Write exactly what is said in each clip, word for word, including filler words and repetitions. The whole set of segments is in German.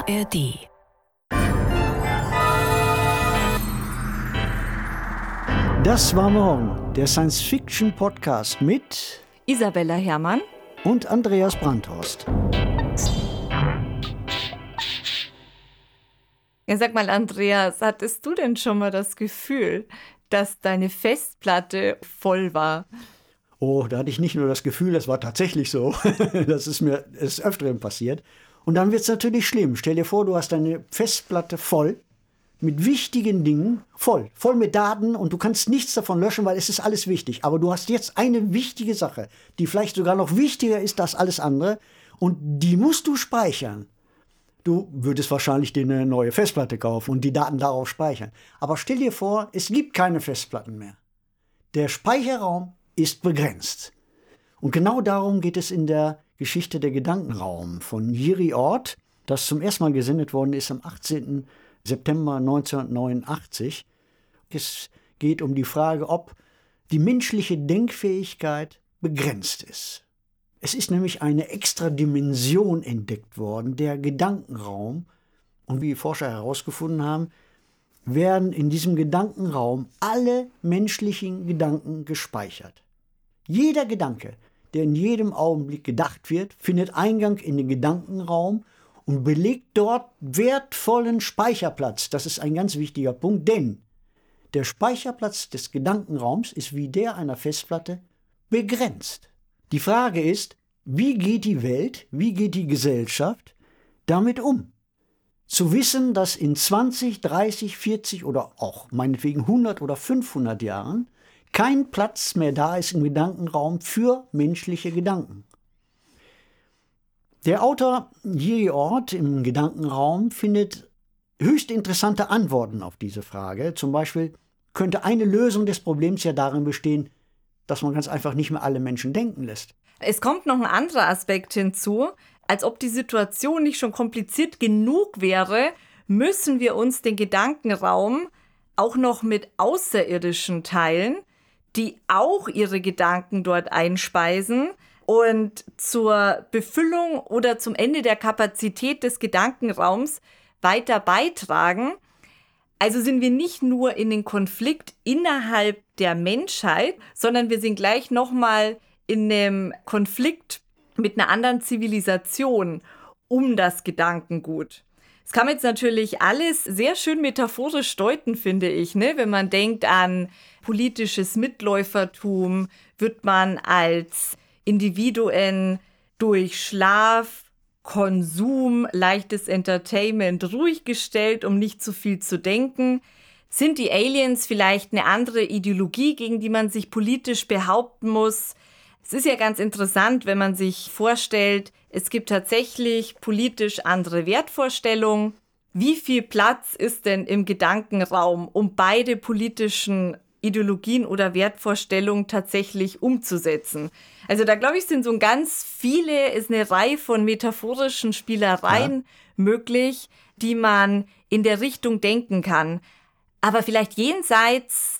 A R D. Das war morgen, der Science-Fiction-Podcast mit Isabella Herrmann und Andreas Brandhorst. Ja, sag mal, Andreas, hattest du denn schon mal das Gefühl, dass deine Festplatte voll war? Oh, da hatte ich nicht nur das Gefühl, das war tatsächlich so. Das ist mir des Öfteren passiert. Und dann wird es natürlich schlimm. Stell dir vor, du hast deine Festplatte voll mit wichtigen Dingen, voll, voll mit Daten und du kannst nichts davon löschen, weil es ist alles wichtig. Aber du hast jetzt eine wichtige Sache, die vielleicht sogar noch wichtiger ist als alles andere und die musst du speichern. Du würdest wahrscheinlich dir eine neue Festplatte kaufen und die Daten darauf speichern. Aber stell dir vor, es gibt keine Festplatten mehr. Der Speicherraum ist begrenzt. Und genau darum geht es in der Geschichte Der Gedankenraum von Jiri Ort, das zum ersten Mal gesendet worden ist am achtzehnten September neunzehnhundertneunundachtzig. Es geht um die Frage, ob die menschliche Denkfähigkeit begrenzt ist. Es ist nämlich eine extra Dimension entdeckt worden, der Gedankenraum. Und wie die Forscher herausgefunden haben, werden in diesem Gedankenraum alle menschlichen Gedanken gespeichert. Jeder Gedanke, der in jedem Augenblick gedacht wird, findet Eingang in den Gedankenraum und belegt dort wertvollen Speicherplatz. Das ist ein ganz wichtiger Punkt, denn der Speicherplatz des Gedankenraums ist wie der einer Festplatte begrenzt. Die Frage ist, wie geht die Welt, wie geht die Gesellschaft damit um? Zu wissen, dass in zwanzig, dreißig, vierzig oder auch meinetwegen hundert oder fünfhundert Jahren kein Platz mehr da ist im Gedankenraum für menschliche Gedanken. Der Autor Jiri Ort im Gedankenraum findet höchst interessante Antworten auf diese Frage. Zum Beispiel könnte eine Lösung des Problems ja darin bestehen, dass man ganz einfach nicht mehr alle Menschen denken lässt. Es kommt noch ein anderer Aspekt hinzu. Als ob die Situation nicht schon kompliziert genug wäre, müssen wir uns den Gedankenraum auch noch mit Außerirdischen teilen, die auch ihre Gedanken dort einspeisen und zur Befüllung oder zum Ende der Kapazität des Gedankenraums weiter beitragen. Also sind wir nicht nur in den Konflikt innerhalb der Menschheit, sondern wir sind gleich nochmal in einem Konflikt mit einer anderen Zivilisation um das Gedankengut. Das kann man jetzt natürlich alles sehr schön metaphorisch deuten, finde ich, ne? Wenn man denkt an politisches Mitläufertum, wird man als Individuen durch Schlaf, Konsum, leichtes Entertainment ruhig gestellt, um nicht zu viel zu denken. Sind die Aliens vielleicht eine andere Ideologie, gegen die man sich politisch behaupten muss? Es ist ja ganz interessant, wenn man sich vorstellt, es gibt tatsächlich politisch andere Wertvorstellungen. Wie viel Platz ist denn im Gedankenraum, um beide politischen Ideologien oder Wertvorstellungen tatsächlich umzusetzen? Also da, glaube ich, sind so ganz viele, ist eine Reihe von metaphorischen Spielereien ja. möglich, die man in der Richtung denken kann. Aber vielleicht jenseits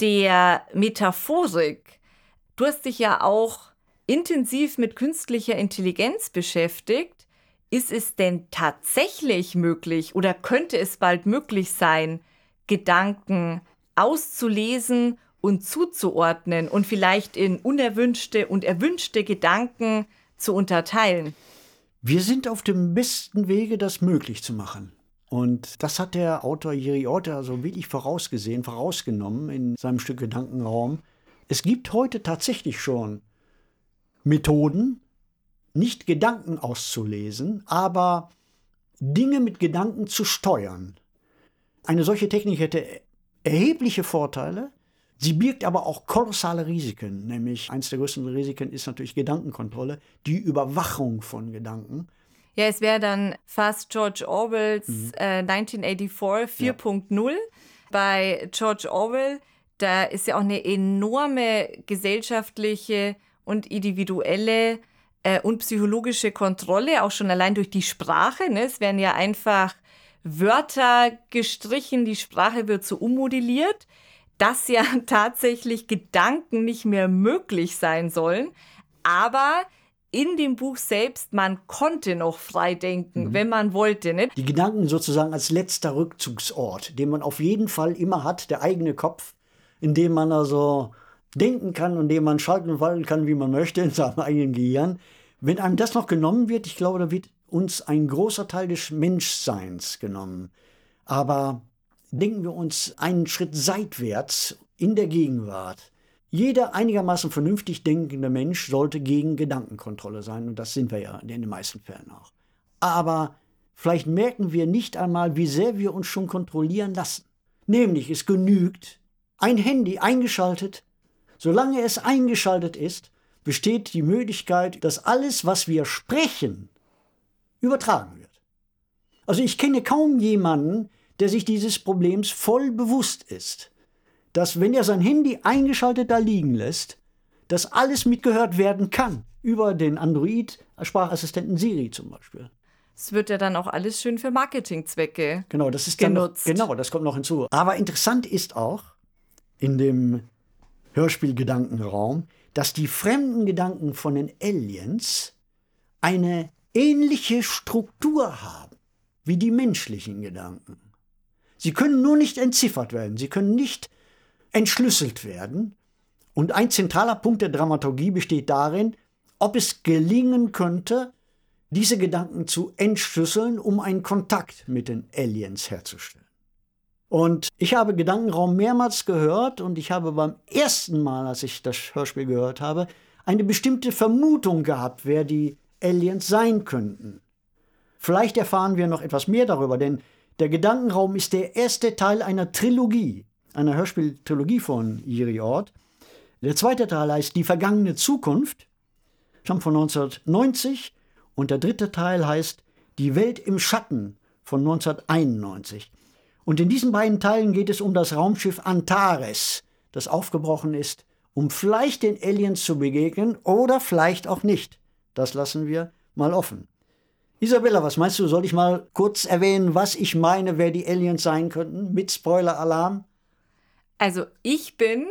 der Metaphorik. Du hast dich ja auch intensiv mit künstlicher Intelligenz beschäftigt. Ist es denn tatsächlich möglich oder könnte es bald möglich sein, Gedanken auszulesen und zuzuordnen und vielleicht in unerwünschte und erwünschte Gedanken zu unterteilen? Wir sind auf dem besten Wege, das möglich zu machen. Und das hat der Autor Jiri Ort also wirklich vorausgesehen, vorausgenommen in seinem Stück Gedankenraum. Es gibt heute tatsächlich schon Methoden, nicht Gedanken auszulesen, aber Dinge mit Gedanken zu steuern. Eine solche Technik hätte erhebliche Vorteile, sie birgt aber auch kolossale Risiken. Nämlich eines der größten Risiken ist natürlich Gedankenkontrolle, die Überwachung von Gedanken. Ja, es wäre dann fast George Orwells mhm. äh, neunzehnhundertvierundachtzig vier Punkt null. Ja. Bei George Orwell, da ist ja auch eine enorme gesellschaftliche und individuelle äh, und psychologische Kontrolle, auch schon allein durch die Sprache. Ne? Es werden ja einfach Wörter gestrichen, die Sprache wird so ummodelliert, dass ja tatsächlich Gedanken nicht mehr möglich sein sollen. Aber in dem Buch selbst, man konnte noch frei denken, mhm. wenn man wollte. Nicht? Die Gedanken sozusagen als letzter Rückzugsort, den man auf jeden Fall immer hat, der eigene Kopf, in dem man also denken kann und in dem man schalten und walten kann, wie man möchte, in seinem eigenen Gehirn. Wenn einem das noch genommen wird, ich glaube, da wird uns ein großer Teil des Menschseins genommen. Aber denken wir uns einen Schritt seitwärts in der Gegenwart. Jeder einigermaßen vernünftig denkende Mensch sollte gegen Gedankenkontrolle sein. Und das sind wir ja in den meisten Fällen auch. Aber vielleicht merken wir nicht einmal, wie sehr wir uns schon kontrollieren lassen. Nämlich, es genügt, ein Handy eingeschaltet. Solange es eingeschaltet ist, besteht die Möglichkeit, dass alles, was wir sprechen, übertragen wird. Also ich kenne kaum jemanden, der sich dieses Problems voll bewusst ist, dass wenn er sein Handy eingeschaltet da liegen lässt, dass alles mitgehört werden kann, über den Android-Sprachassistenten Siri zum Beispiel. Es wird ja dann auch alles schön für Marketingzwecke genau, das ist genutzt. Dann noch, genau, das kommt noch hinzu. Aber interessant ist auch in dem Hörspiel-Gedankenraum, dass die fremden Gedanken von den Aliens eine ähnliche Struktur haben wie die menschlichen Gedanken. Sie können nur nicht entziffert werden, sie können nicht entschlüsselt werden. Und ein zentraler Punkt der Dramaturgie besteht darin, ob es gelingen könnte, diese Gedanken zu entschlüsseln, um einen Kontakt mit den Aliens herzustellen. Und ich habe Gedankenraum mehrmals gehört und ich habe beim ersten Mal, als ich das Hörspiel gehört habe, eine bestimmte Vermutung gehabt, wer die Aliens sein könnten. Vielleicht erfahren wir noch etwas mehr darüber, denn der Gedankenraum ist der erste Teil einer Trilogie, einer Hörspieltrilogie von Jiri Ort. Der zweite Teil heißt Die vergangene Zukunft, stammt von neunzehnhundertneunzig, und der dritte Teil heißt Die Welt im Schatten von neunzehnhunderteinundneunzig. Und in diesen beiden Teilen geht es um das Raumschiff Antares, das aufgebrochen ist, um vielleicht den Aliens zu begegnen oder vielleicht auch nicht. Das lassen wir mal offen. Isabella, was meinst du, soll ich mal kurz erwähnen, was ich meine, wer die Aliens sein könnten, mit Spoiler-Alarm? Also ich bin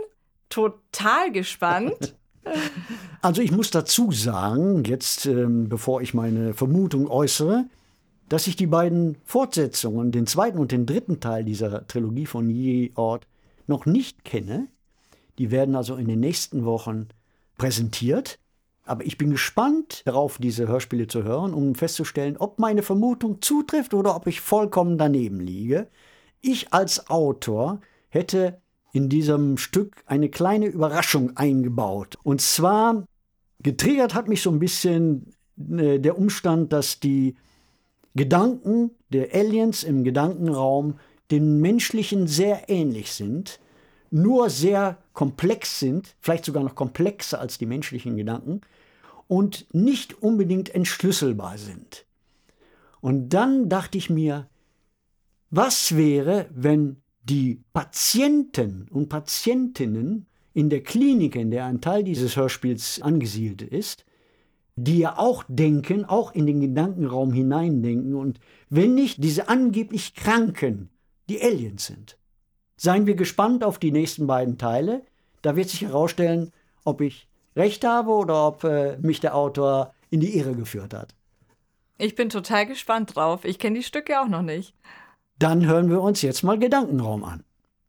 total gespannt. Also ich muss dazu sagen, jetzt ähm, bevor ich meine Vermutung äußere, dass ich die beiden Fortsetzungen, den zweiten und den dritten Teil dieser Trilogie von Jiri Ort, noch nicht kenne. Die werden also in den nächsten Wochen präsentiert. Aber ich bin gespannt darauf, diese Hörspiele zu hören, um festzustellen, ob meine Vermutung zutrifft oder ob ich vollkommen daneben liege. Ich als Autor hätte in diesem Stück eine kleine Überraschung eingebaut. Und zwar, getriggert hat mich so ein bisschen äh, der Umstand, dass die Gedanken der Aliens im Gedankenraum den menschlichen sehr ähnlich sind, nur sehr komplex sind, vielleicht sogar noch komplexer als die menschlichen Gedanken und nicht unbedingt entschlüsselbar sind. Und dann dachte ich mir, was wäre, wenn die Patienten und Patientinnen in der Klinik, in der ein Teil dieses Hörspiels angesiedelt ist, die ja auch denken, auch in den Gedankenraum hineindenken und wenn nicht diese angeblich Kranken die Aliens sind. Seien wir gespannt auf die nächsten beiden Teile. Da wird sich herausstellen, ob ich recht habe oder ob äh, mich der Autor in die Irre geführt hat. Ich bin total gespannt drauf. Ich kenne die Stücke auch noch nicht. Dann hören wir uns jetzt mal Gedankenraum an.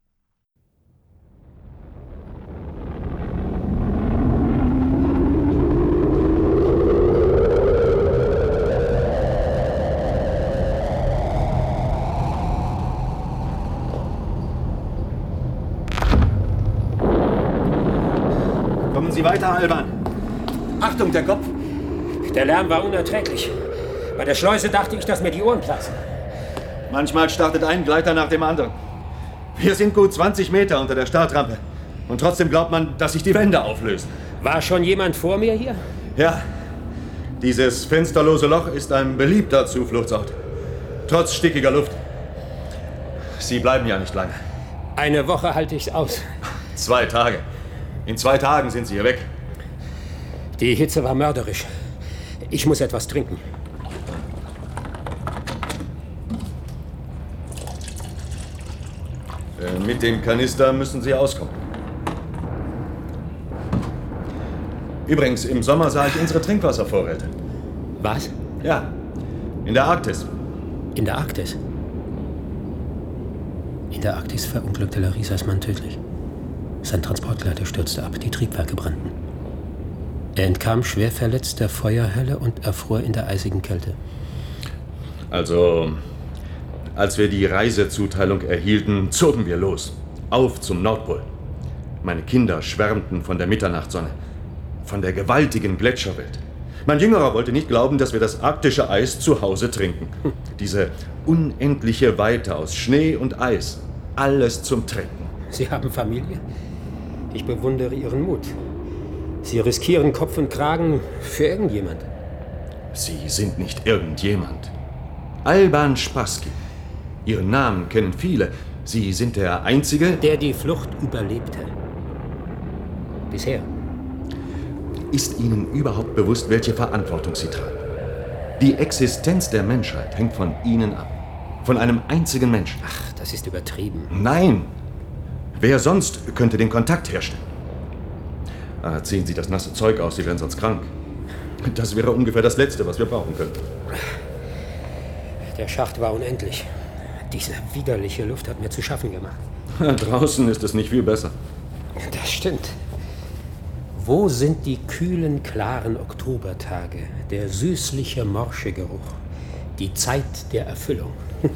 Kommen Sie weiter, Alban. Achtung, der Kopf. Der Lärm war unerträglich. Bei der Schleuse dachte ich, dass mir die Ohren platzen. Manchmal startet ein Gleiter nach dem anderen. Wir sind gut zwanzig Meter unter der Startrampe. Und trotzdem glaubt man, dass sich die Wände auflösen. War schon jemand vor mir hier? Ja. Dieses fensterlose Loch ist ein beliebter Zufluchtsort. Trotz stickiger Luft. Sie bleiben ja nicht lange. Eine Woche halte ich's aus. Zwei Tage. In zwei Tagen sind Sie hier weg. Die Hitze war mörderisch. Ich muss etwas trinken. Äh, mit dem Kanister müssen Sie auskommen. Übrigens, im Sommer sah ich unsere Trinkwasservorräte. Was? Ja, in der Arktis. In der Arktis? In der Arktis verunglückte Larisas Mann tödlich. Sein Transportgleiter stürzte ab, die Triebwerke brannten. Er entkam schwer verletzt der Feuerhölle und erfror in der eisigen Kälte. Also, als wir die Reisezuteilung erhielten, zogen wir los. Auf zum Nordpol. Meine Kinder schwärmten von der Mitternachtssonne, von der gewaltigen Gletscherwelt. Mein Jüngerer wollte nicht glauben, dass wir das arktische Eis zu Hause trinken. Diese unendliche Weite aus Schnee und Eis. Alles zum Trinken. Sie haben Familie? Ich bewundere Ihren Mut. Sie riskieren Kopf und Kragen für irgendjemand. Sie sind nicht irgendjemand. Alban Spassky. Ihren Namen kennen viele. Sie sind der Einzige, der die Flucht überlebte. Bisher. Ist Ihnen überhaupt bewusst, welche Verantwortung Sie tragen? Die Existenz der Menschheit hängt von Ihnen ab. Von einem einzigen Menschen. Ach, das ist übertrieben. Nein. Wer sonst könnte den Kontakt herstellen? Ah, ziehen Sie das nasse Zeug aus, Sie wären sonst krank. Das wäre ungefähr das Letzte, was wir brauchen könnten. Der Schacht war unendlich. Diese widerliche Luft hat mir zu schaffen gemacht. Draußen ist es nicht viel besser. Das stimmt. Wo sind die kühlen, klaren Oktobertage, der süßliche Morschegeruch, die Zeit der Erfüllung?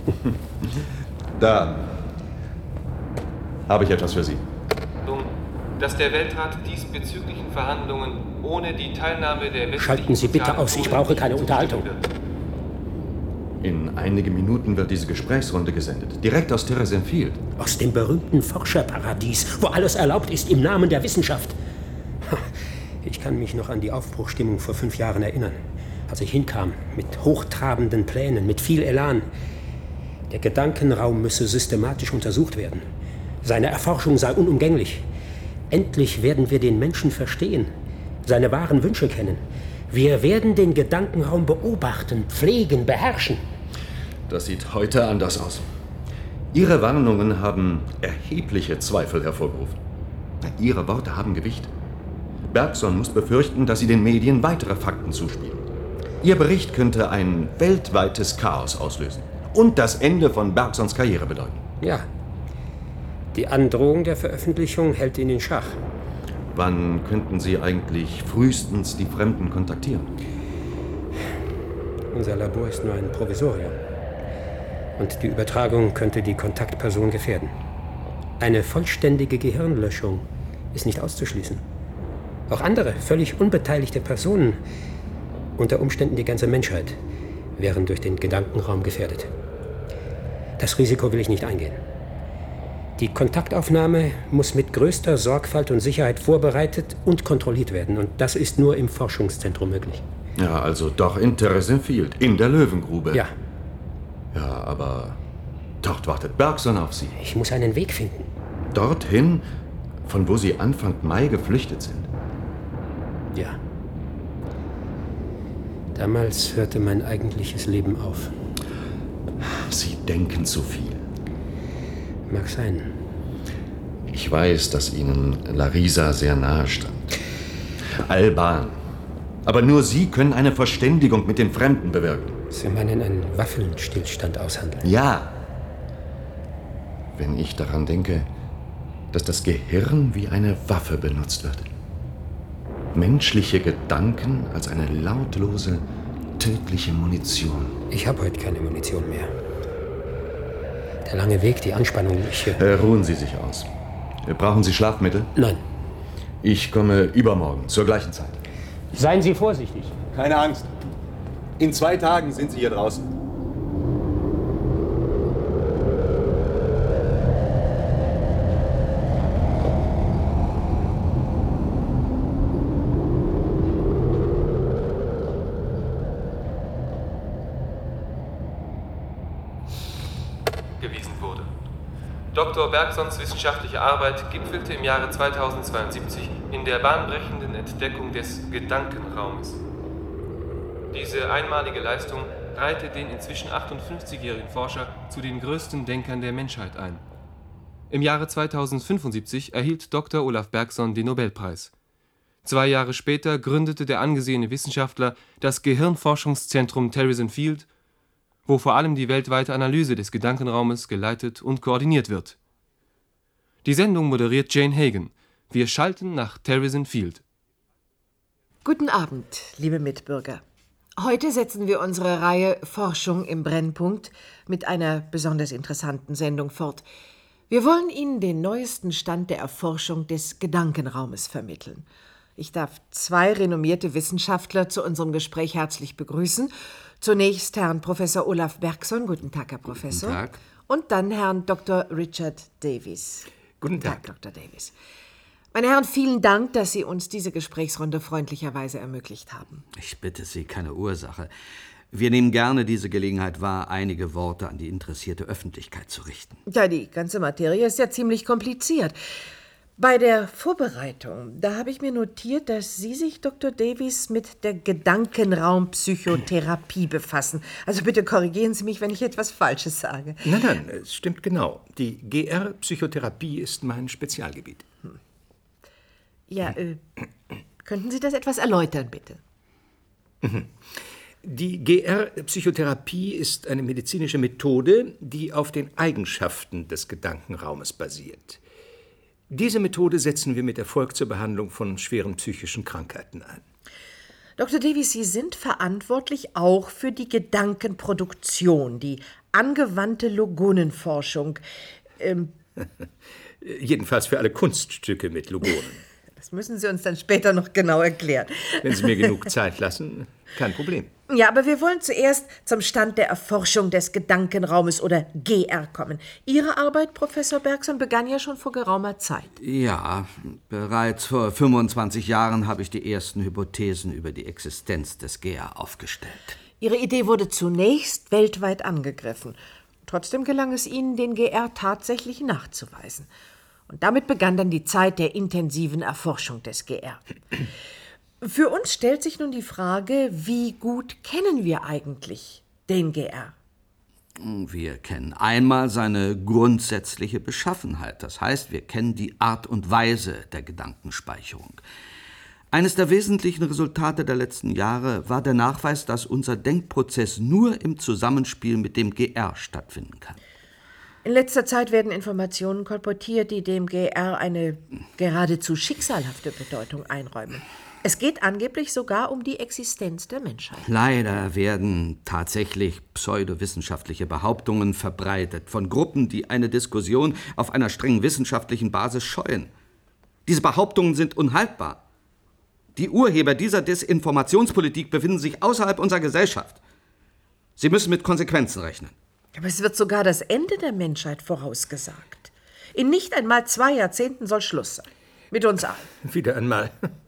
Da habe ich etwas für Sie. Dass der Weltrat diesbezüglichen Verhandlungen ohne die Teilnahme der westlichen... Schalten Sie bitte aus, ich brauche keine Unterhaltung. In einigen Minuten wird diese Gesprächsrunde gesendet, direkt aus Theresienfeld. Aus dem berühmten Forscherparadies, wo alles erlaubt ist im Namen der Wissenschaft. Ich kann mich noch an die Aufbruchstimmung vor fünf Jahren erinnern, als ich hinkam, mit hochtrabenden Plänen, mit viel Elan. Der Gedankenraum müsse systematisch untersucht werden. Seine Erforschung sei unumgänglich. Endlich werden wir den Menschen verstehen, seine wahren Wünsche kennen. Wir werden den Gedankenraum beobachten, pflegen, beherrschen. Das sieht heute anders aus. Ihre Warnungen haben erhebliche Zweifel hervorgerufen. Ihre Worte haben Gewicht. Bergson muss befürchten, dass Sie den Medien weitere Fakten zuspielen. Ihr Bericht könnte ein weltweites Chaos auslösen und das Ende von Bergsons Karriere bedeuten. Ja. Die Androhung der Veröffentlichung hält ihn in Schach. Wann könnten Sie eigentlich frühestens die Fremden kontaktieren? Unser Labor ist nur ein Provisorium. Und die Übertragung könnte die Kontaktperson gefährden. Eine vollständige Gehirnlöschung ist nicht auszuschließen. Auch andere, völlig unbeteiligte Personen, unter Umständen die ganze Menschheit, wären durch den Gedankenraum gefährdet. Das Risiko will ich nicht eingehen. Die Kontaktaufnahme muss mit größter Sorgfalt und Sicherheit vorbereitet und kontrolliert werden. Und das ist nur im Forschungszentrum möglich. Ja, also doch in Theresienfeld, in der Löwengrube. Ja. Ja, aber dort wartet Bergson auf Sie. Ich muss einen Weg finden. Dorthin, von wo Sie Anfang Mai geflüchtet sind. Ja. Damals hörte mein eigentliches Leben auf. Sie denken zu viel. Mag sein. Ich weiß, dass Ihnen Larisa sehr nahe stand. Alban. Aber nur Sie können eine Verständigung mit den Fremden bewirken. Sie meinen einen Waffenstillstand aushandeln? Ja. Wenn ich daran denke, dass das Gehirn wie eine Waffe benutzt wird. Menschliche Gedanken als eine lautlose, tödliche Munition. Ich habe heute keine Munition mehr. Der lange Weg, die Anspannung, ich... Äh, ruhen Sie sich aus. Brauchen Sie Schlafmittel? Nein. Ich komme übermorgen, zur gleichen Zeit. Seien Sie vorsichtig. Keine Angst. In zwei Tagen sind Sie hier draußen. gewiesen wurde. Doktor Bergsons wissenschaftliche Arbeit gipfelte im Jahre zweitausendzweiundsiebzig in der bahnbrechenden Entdeckung des Gedankenraumes. Diese einmalige Leistung reihte den inzwischen achtundfünfzigjährigen Forscher zu den größten Denkern der Menschheit ein. Im Jahre zweitausendfünfundsiebzig erhielt Doktor Olaf Bergson den Nobelpreis. Zwei Jahre später gründete der angesehene Wissenschaftler das Gehirnforschungszentrum Terrison Field, wo vor allem die weltweite Analyse des Gedankenraumes geleitet und koordiniert wird. Die Sendung moderiert Jane Hagan. Wir schalten nach Terrison Field. Guten Abend, liebe Mitbürger. Heute setzen wir unsere Reihe Forschung im Brennpunkt mit einer besonders interessanten Sendung fort. Wir wollen Ihnen den neuesten Stand der Erforschung des Gedankenraumes vermitteln. Ich darf zwei renommierte Wissenschaftler zu unserem Gespräch herzlich begrüßen. Zunächst Herrn Professor Olaf Bergson. Guten Tag, Herr Professor. Guten Tag. Und dann Herrn Doktor Richard Davies. Guten Tag. Tag, Doktor Davies. Meine Herren, vielen Dank, dass Sie uns diese Gesprächsrunde freundlicherweise ermöglicht haben. Ich bitte Sie, keine Ursache. Wir nehmen gerne diese Gelegenheit wahr, einige Worte an die interessierte Öffentlichkeit zu richten. Ja, die ganze Materie ist ja ziemlich kompliziert. Bei der Vorbereitung, da habe ich mir notiert, dass Sie sich, Doktor Davies, mit der Gedankenraumpsychotherapie befassen. Also bitte korrigieren Sie mich, wenn ich etwas Falsches sage. Nein, nein, es stimmt genau. Die G R-Psychotherapie ist mein Spezialgebiet. Hm. Ja, äh, könnten Sie das etwas erläutern, bitte? Die G R-Psychotherapie ist eine medizinische Methode, die auf den Eigenschaften des Gedankenraumes basiert. Diese Methode setzen wir mit Erfolg zur Behandlung von schweren psychischen Krankheiten ein. Doktor Davies, Sie sind verantwortlich auch für die Gedankenproduktion, die angewandte Logonenforschung. Ähm, Jedenfalls für alle Kunststücke mit Logonen. Das müssen Sie uns dann später noch genau erklären. Wenn Sie mir genug Zeit lassen, kein Problem. Ja, aber wir wollen zuerst zum Stand der Erforschung des Gedankenraumes oder G R kommen. Ihre Arbeit, Professor Bergson, begann ja schon vor geraumer Zeit. Ja, bereits vor fünfundzwanzig Jahren habe ich die ersten Hypothesen über die Existenz des G R aufgestellt. Ihre Idee wurde zunächst weltweit angegriffen. Trotzdem gelang es Ihnen, den G R tatsächlich nachzuweisen. Und damit begann dann die Zeit der intensiven Erforschung des G R. Für uns stellt sich nun die Frage, wie gut kennen wir eigentlich den G R? Wir kennen einmal seine grundsätzliche Beschaffenheit. Das heißt, wir kennen die Art und Weise der Gedankenspeicherung. Eines der wesentlichen Resultate der letzten Jahre war der Nachweis, dass unser Denkprozess nur im Zusammenspiel mit dem G R stattfinden kann. In letzter Zeit werden Informationen kolportiert, die dem G R eine geradezu schicksalhafte Bedeutung einräumen. Es geht angeblich sogar um die Existenz der Menschheit. Leider werden tatsächlich pseudowissenschaftliche Behauptungen verbreitet von Gruppen, die eine Diskussion auf einer streng wissenschaftlichen Basis scheuen. Diese Behauptungen sind unhaltbar. Die Urheber dieser Desinformationspolitik befinden sich außerhalb unserer Gesellschaft. Sie müssen mit Konsequenzen rechnen. Aber es wird sogar das Ende der Menschheit vorausgesagt. In nicht einmal zwei Jahrzehnten soll Schluss sein. Mit uns allen. Wieder einmal.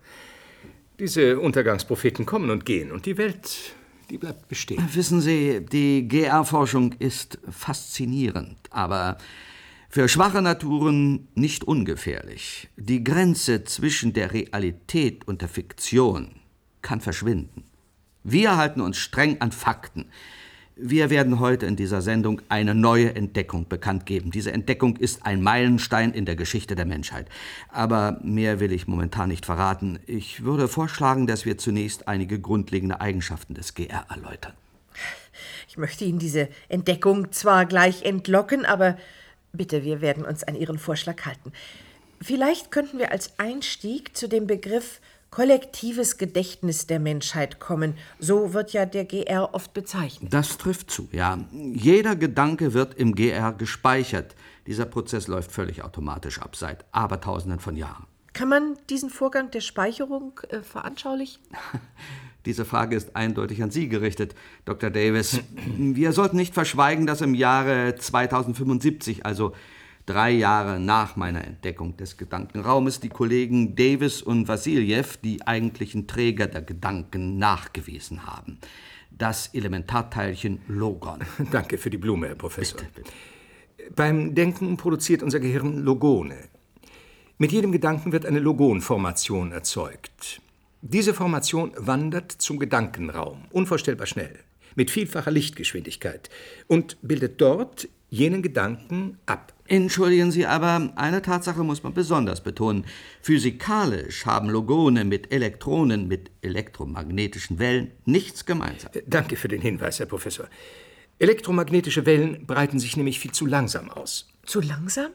Diese Untergangspropheten kommen und gehen und die Welt, die bleibt bestehen. Wissen Sie, die G R-Forschung ist faszinierend, aber für schwache Naturen nicht ungefährlich. Die Grenze zwischen der Realität und der Fiktion kann verschwinden. Wir halten uns streng an Fakten. Wir werden heute in dieser Sendung eine neue Entdeckung bekannt geben. Diese Entdeckung ist ein Meilenstein in der Geschichte der Menschheit. Aber mehr will ich momentan nicht verraten. Ich würde vorschlagen, dass wir zunächst einige grundlegende Eigenschaften des G R erläutern. Ich möchte Ihnen diese Entdeckung zwar gleich entlocken, aber bitte, wir werden uns an Ihren Vorschlag halten. Vielleicht könnten wir als Einstieg zu dem Begriff kollektives Gedächtnis der Menschheit kommen. So wird ja der G R oft bezeichnet. Das trifft zu, ja. Jeder Gedanke wird im G R gespeichert. Dieser Prozess läuft völlig automatisch ab, seit Abertausenden von Jahren. Kann man diesen Vorgang der Speicherung äh, veranschaulichen? Diese Frage ist eindeutig an Sie gerichtet, Doktor Davies. Wir sollten nicht verschweigen, dass im Jahre zweitausendfünfundsiebzig, also drei Jahre nach meiner Entdeckung des Gedankenraumes, die Kollegen Davis und Wassiljew die eigentlichen Träger der Gedanken nachgewiesen haben. Das Elementarteilchen Logon. Danke für die Blume, Herr Professor. Bitte, bitte. Beim Denken produziert unser Gehirn Logone. Mit jedem Gedanken wird eine Logonformation erzeugt. Diese Formation wandert zum Gedankenraum, unvorstellbar schnell, mit vielfacher Lichtgeschwindigkeit und bildet dort jenen Gedanken ab. Entschuldigen Sie, aber eine Tatsache muss man besonders betonen. Physikalisch haben Logone mit Elektronen, mit elektromagnetischen Wellen nichts gemeinsam. Danke für den Hinweis, Herr Professor. Elektromagnetische Wellen breiten sich nämlich viel zu langsam aus. Zu langsam?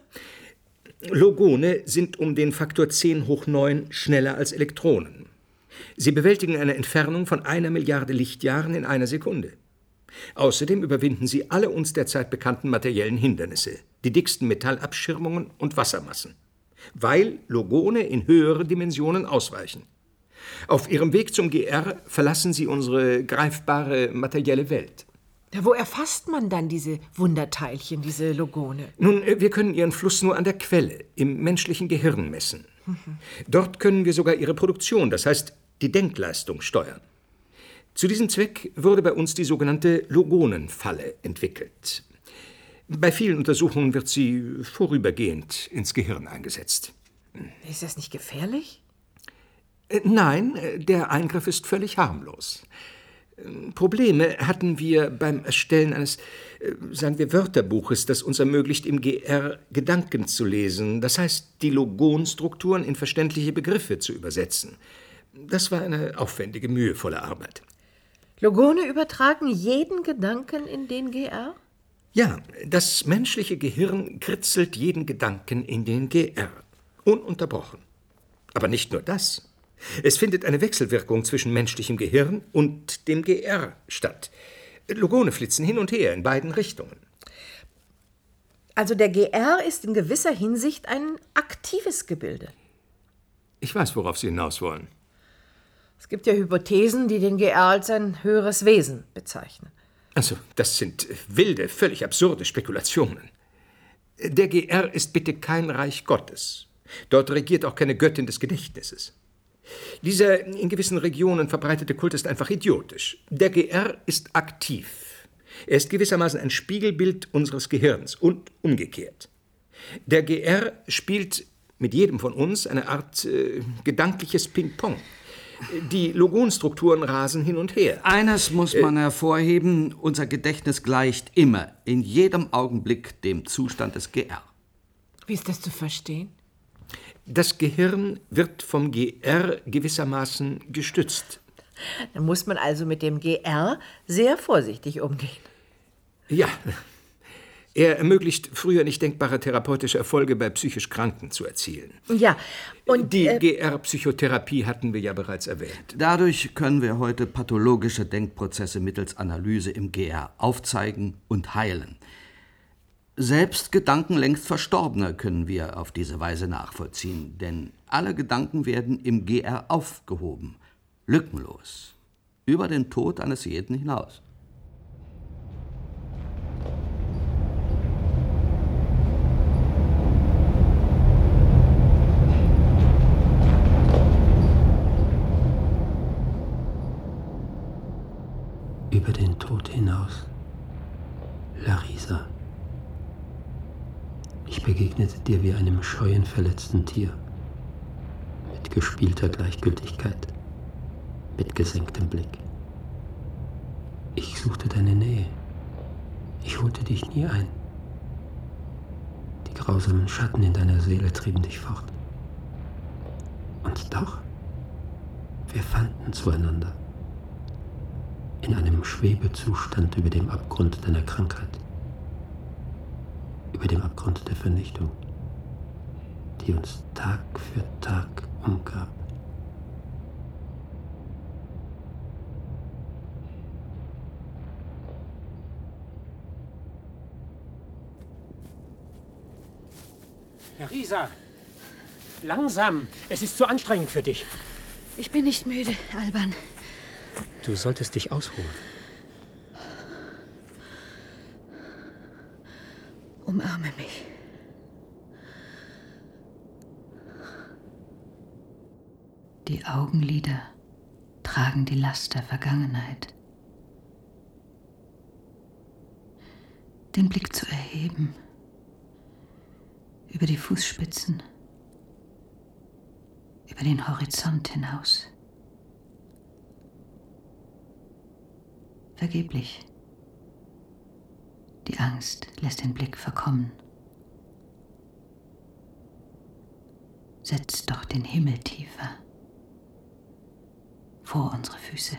Logone sind um den Faktor zehn hoch neun schneller als Elektronen. Sie bewältigen eine Entfernung von einer Milliarde Lichtjahren in einer Sekunde. Außerdem überwinden sie alle uns derzeit bekannten materiellen Hindernisse, die dicksten Metallabschirmungen und Wassermassen, weil Logone in höhere Dimensionen ausweichen. Auf ihrem Weg zum G R verlassen sie unsere greifbare materielle Welt. Ja, wo erfasst man dann diese Wunderteilchen, diese Logone? Nun, wir können ihren Fluss nur an der Quelle, im menschlichen Gehirn messen. Mhm. Dort können wir sogar ihre Produktion, das heißt die Denkleistung, steuern. Zu diesem Zweck wurde bei uns die sogenannte Logonenfalle entwickelt. Bei vielen Untersuchungen wird sie vorübergehend ins Gehirn eingesetzt. Ist das nicht gefährlich? Nein, der Eingriff ist völlig harmlos. Probleme hatten wir beim Erstellen eines, sagen wir, Wörterbuches, das uns ermöglicht, im G R Gedanken zu lesen. Das heißt, die Logonstrukturen in verständliche Begriffe zu übersetzen. Das war eine aufwendige, mühevolle Arbeit. Logone übertragen jeden Gedanken in den G R? Ja, das menschliche Gehirn kritzelt jeden Gedanken in den G R. Ununterbrochen. Aber nicht nur das. Es findet eine Wechselwirkung zwischen menschlichem Gehirn und dem G R statt. Logone flitzen hin und her in beiden Richtungen. Also der G R ist in gewisser Hinsicht ein aktives Gebilde. Ich weiß, worauf Sie hinaus wollen. Es gibt ja Hypothesen, die den G R als ein höheres Wesen bezeichnen. Also, das sind wilde, völlig absurde Spekulationen. Der G R ist bitte kein Reich Gottes. Dort regiert auch keine Göttin des Gedächtnisses. Dieser in gewissen Regionen verbreitete Kult ist einfach idiotisch. Der G R ist aktiv. Er ist gewissermaßen ein Spiegelbild unseres Gehirns und umgekehrt. Der G R spielt mit jedem von uns eine Art äh, gedankliches Ping-Pong. Die Logonstrukturen rasen hin und her. Eines muss man äh, hervorheben, unser Gedächtnis gleicht immer, in jedem Augenblick dem Zustand des G R. Wie ist das zu verstehen? Das Gehirn wird vom G R gewissermaßen gestützt. Da muss man also mit dem G R sehr vorsichtig umgehen. Ja, er ermöglicht früher nicht denkbare therapeutische Erfolge bei psychisch Kranken zu erzielen. Ja, und die äh, G R-Psychotherapie hatten wir ja bereits erwähnt. Dadurch können wir heute pathologische Denkprozesse mittels Analyse im G R aufzeigen und heilen. Selbst Gedanken längst Verstorbener können wir auf diese Weise nachvollziehen, denn alle Gedanken werden im G R aufgehoben, lückenlos, über den Tod eines jeden hinaus. Über den Tod hinaus. Larisa. Ich begegnete dir wie einem scheuen, verletzten Tier. Mit gespielter Gleichgültigkeit. Mit gesenktem Blick. Ich suchte deine Nähe. Ich holte dich nie ein. Die grausamen Schatten in deiner Seele trieben dich fort. Und doch, wir fanden zueinander. In einem Schwebezustand über dem Abgrund deiner Krankheit. Über dem Abgrund der Vernichtung, die uns Tag für Tag umgab. Larisa, langsam. Es ist zu anstrengend für dich. Ich bin nicht müde, Alban. Du solltest dich ausruhen. Umarme mich. Die Augenlider tragen die Last der Vergangenheit. Den Blick zu erheben, über die Fußspitzen, über den Horizont hinaus. Vergeblich. Die Angst lässt den Blick verkommen. Setzt doch den Himmel tiefer vor unsere Füße,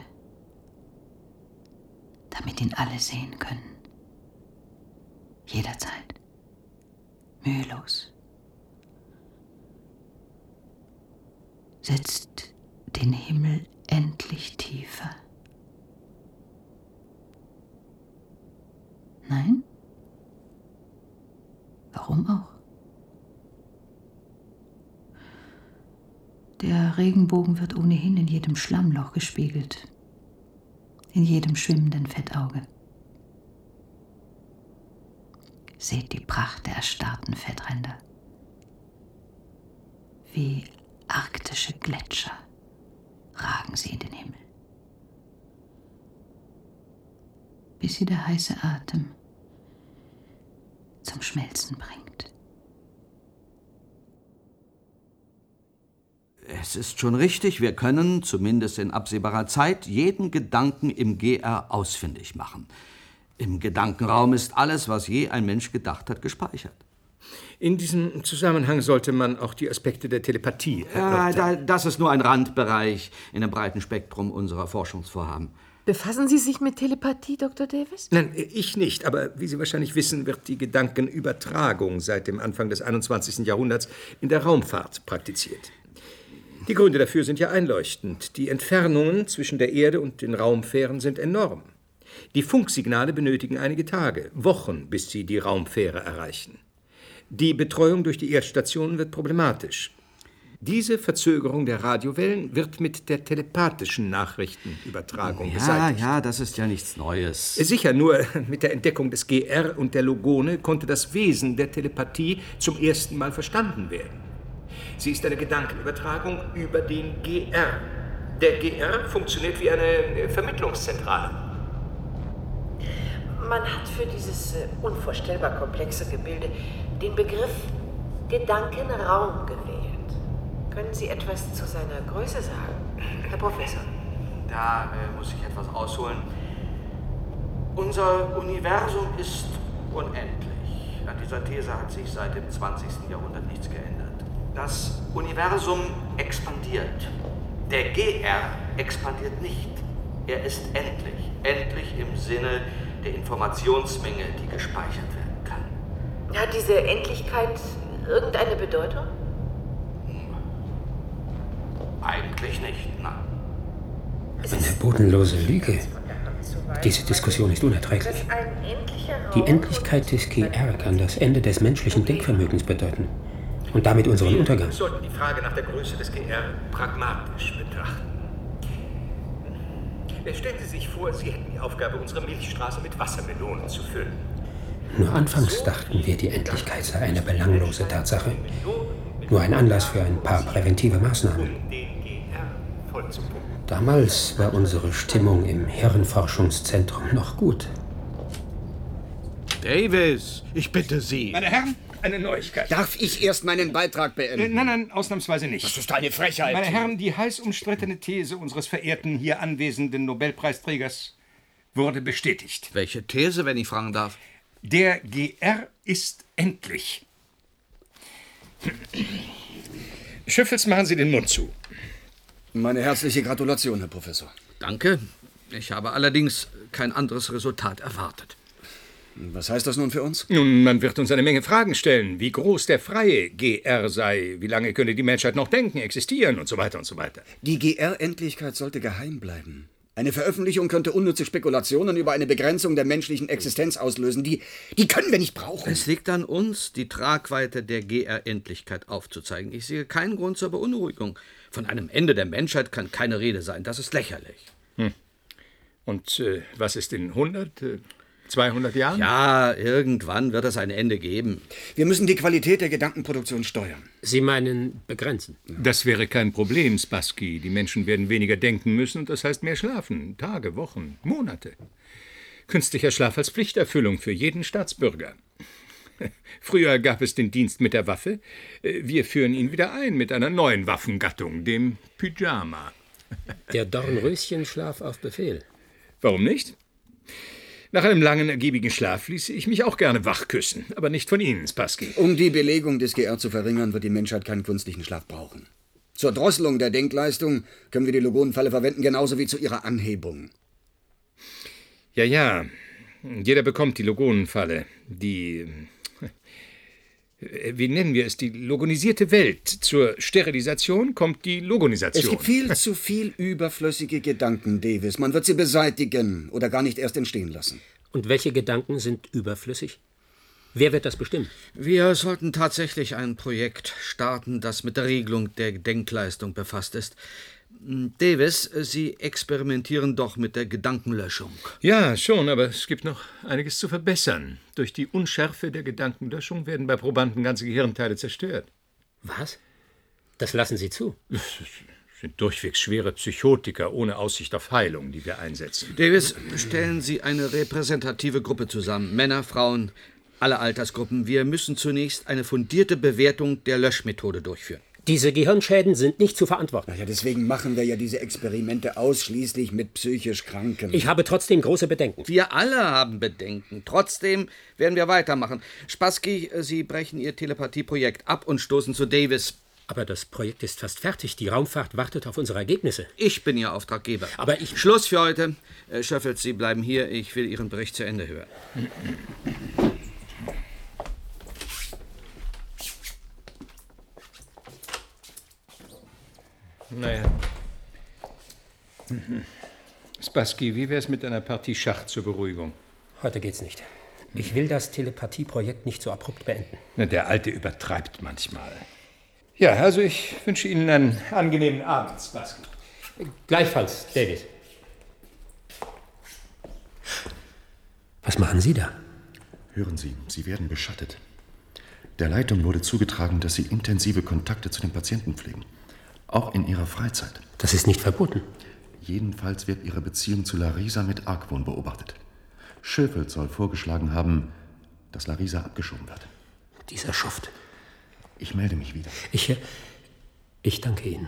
damit ihn alle sehen können. Jederzeit. Mühelos. Setzt den Himmel endlich tiefer. Nein? Warum auch? Der Regenbogen wird ohnehin in jedem Schlammloch gespiegelt, in jedem schwimmenden Fettauge. Seht die Pracht der erstarrten Fettränder. Wie arktische Gletscher ragen sie in den Himmel, bis sie der heiße Atem zum Schmelzen bringt. Es ist schon richtig, wir können, zumindest in absehbarer Zeit, jeden Gedanken im G R ausfindig machen. Im Gedankenraum ist alles, was je ein Mensch gedacht hat, gespeichert. In diesem Zusammenhang sollte man auch die Aspekte der Telepathie erörtern. Ja, das ist nur ein Randbereich in dem breiten Spektrum unserer Forschungsvorhaben. Befassen Sie sich mit Telepathie, Doktor Davis? Nein, ich nicht. Aber wie Sie wahrscheinlich wissen, wird die Gedankenübertragung seit dem Anfang des einundzwanzigsten Jahrhunderts in der Raumfahrt praktiziert. Die Gründe dafür sind ja einleuchtend. Die Entfernungen zwischen der Erde und den Raumfähren sind enorm. Die Funksignale benötigen einige Tage, Wochen, bis sie die Raumfähre erreichen. Die Betreuung durch die Erdstationen wird problematisch. Diese Verzögerung der Radiowellen wird mit der telepathischen Nachrichtenübertragung ja, beseitigt. Ja, das ist ja nichts Neues. Sicher, nur mit der Entdeckung des G R und der Logone konnte das Wesen der Telepathie zum ersten Mal verstanden werden. Sie ist eine Gedankenübertragung über den G R. Der G R funktioniert wie eine Vermittlungszentrale. Man hat für dieses äh, unvorstellbar komplexe Gebilde den Begriff Gedankenraum gewählt. Können Sie etwas zu seiner Größe sagen, Herr Professor? Da äh, muss ich etwas ausholen. Unser Universum ist unendlich. An dieser These hat sich seit dem zwanzigsten Jahrhundert nichts geändert. Das Universum expandiert. Der G R expandiert nicht. Er ist endlich. Endlich im Sinne der Informationsmenge, die gespeichert werden kann. Hat diese Endlichkeit irgendeine Bedeutung? Eigentlich nicht, nein. Eine bodenlose Lüge. Diese Diskussion ist unerträglich. Die Endlichkeit des G R kann das Ende des menschlichen Denkvermögens bedeuten. Und damit unseren Untergang. Wir sollten die Frage nach der Größe des G R pragmatisch betrachten. Stellen Sie sich vor, Sie hätten die Aufgabe, unsere Milchstraße mit Wassermelonen zu füllen. Nur anfangs dachten wir, die Endlichkeit sei eine belanglose Tatsache. Nur ein Anlass für ein paar präventive Maßnahmen. Damals war unsere Stimmung im Hirnforschungszentrum noch gut. Davis, ich bitte Sie. Meine Herren, eine Neuigkeit. Darf ich erst meinen Beitrag beenden? Äh, nein, nein, ausnahmsweise nicht. Das ist eine Frechheit. Meine Herren, die heiß umstrittene These unseres verehrten hier anwesenden Nobelpreisträgers wurde bestätigt. Welche These, wenn ich fragen darf? Der G R ist endlich. Schüffels, machen Sie den Mund zu. Meine herzliche Gratulation, Herr Professor. Danke. Ich habe allerdings kein anderes Resultat erwartet. Was heißt das nun für uns? Nun, man wird uns eine Menge Fragen stellen, wie groß der freie G R sei, wie lange könne die Menschheit noch denken, existieren und so weiter und so weiter. Die G R-Endlichkeit sollte geheim bleiben. Eine Veröffentlichung könnte unnütze Spekulationen über eine Begrenzung der menschlichen Existenz auslösen. Die, die können wir nicht brauchen. Es liegt an uns, die Tragweite der G R-Endlichkeit aufzuzeigen. Ich sehe keinen Grund zur Beunruhigung. Von einem Ende der Menschheit kann keine Rede sein. Das ist lächerlich. Hm. Und äh, was ist in hundert, äh, zweihundert Jahren? Ja, irgendwann wird es ein Ende geben. Wir müssen die Qualität der Gedankenproduktion steuern. Sie meinen begrenzen? Das wäre kein Problem, Spassky. Die Menschen werden weniger denken müssen und das heißt mehr schlafen. Tage, Wochen, Monate. Künstlicher Schlaf als Pflichterfüllung für jeden Staatsbürger. Früher gab es den Dienst mit der Waffe. Wir führen ihn wieder ein mit einer neuen Waffengattung, dem Pyjama. Der Dornröschenschlaf auf Befehl. Warum nicht? Nach einem langen, ergiebigen Schlaf ließe ich mich auch gerne wach küssen, aber nicht von Ihnen, Spassky. Um die Belegung des G R zu verringern, wird die Menschheit keinen künstlichen Schlaf brauchen. Zur Drosselung der Denkleistung können wir die Logonenfalle verwenden, genauso wie zu ihrer Anhebung. Ja, ja. Jeder bekommt die Logonenfalle. Die... Wie nennen wir es? Die logonisierte Welt. Zur Sterilisation kommt die Logonisation. Es gibt viel zu viel überflüssige Gedanken, Davis. Man wird sie beseitigen oder gar nicht erst entstehen lassen. Und welche Gedanken sind überflüssig? Wer wird das bestimmen? Wir sollten tatsächlich ein Projekt starten, das mit der Regelung der Denkleistung befasst ist. Davis, Sie experimentieren doch mit der Gedankenlöschung. Ja, schon, aber es gibt noch einiges zu verbessern. Durch die Unschärfe der Gedankenlöschung werden bei Probanden ganze Gehirnteile zerstört. Was? Das lassen Sie zu? Das sind durchwegs schwere Psychotika ohne Aussicht auf Heilung, die wir einsetzen. Davis, stellen Sie eine repräsentative Gruppe zusammen. Männer, Frauen, alle Altersgruppen. Wir müssen zunächst eine fundierte Bewertung der Löschmethode durchführen. Diese Gehirnschäden sind nicht zu verantworten. Ja, deswegen machen wir ja diese Experimente ausschließlich mit psychisch Kranken. Ich habe trotzdem große Bedenken. Wir alle haben Bedenken. Trotzdem werden wir weitermachen. Spassky, Sie brechen Ihr Telepathieprojekt ab und stoßen zu Davis. Aber das Projekt ist fast fertig. Die Raumfahrt wartet auf unsere Ergebnisse. Ich bin Ihr Auftraggeber. Aber ich... Schluss für heute. Äh, Schöffels, Sie bleiben hier. Ich will Ihren Bericht zu Ende hören. Naja. Mhm. Spassky, wie wär's mit einer Partie Schach zur Beruhigung? Heute geht's nicht. Ich will das Telepathieprojekt nicht so abrupt beenden. Na, der Alte übertreibt manchmal. Ja, also ich wünsche Ihnen einen angenehmen Abend, Spassky. Gleichfalls, David. Was machen Sie da? Hören Sie, Sie werden beschattet. Der Leitung wurde zugetragen, dass Sie intensive Kontakte zu den Patienten pflegen. Auch in Ihrer Freizeit. Das ist nicht verboten. Jedenfalls wird Ihre Beziehung zu Larisa mit Argwohn beobachtet. Schöffelt soll vorgeschlagen haben, dass Larisa abgeschoben wird. Dieser Schuft. Ich melde mich wieder. Ich, ich danke Ihnen.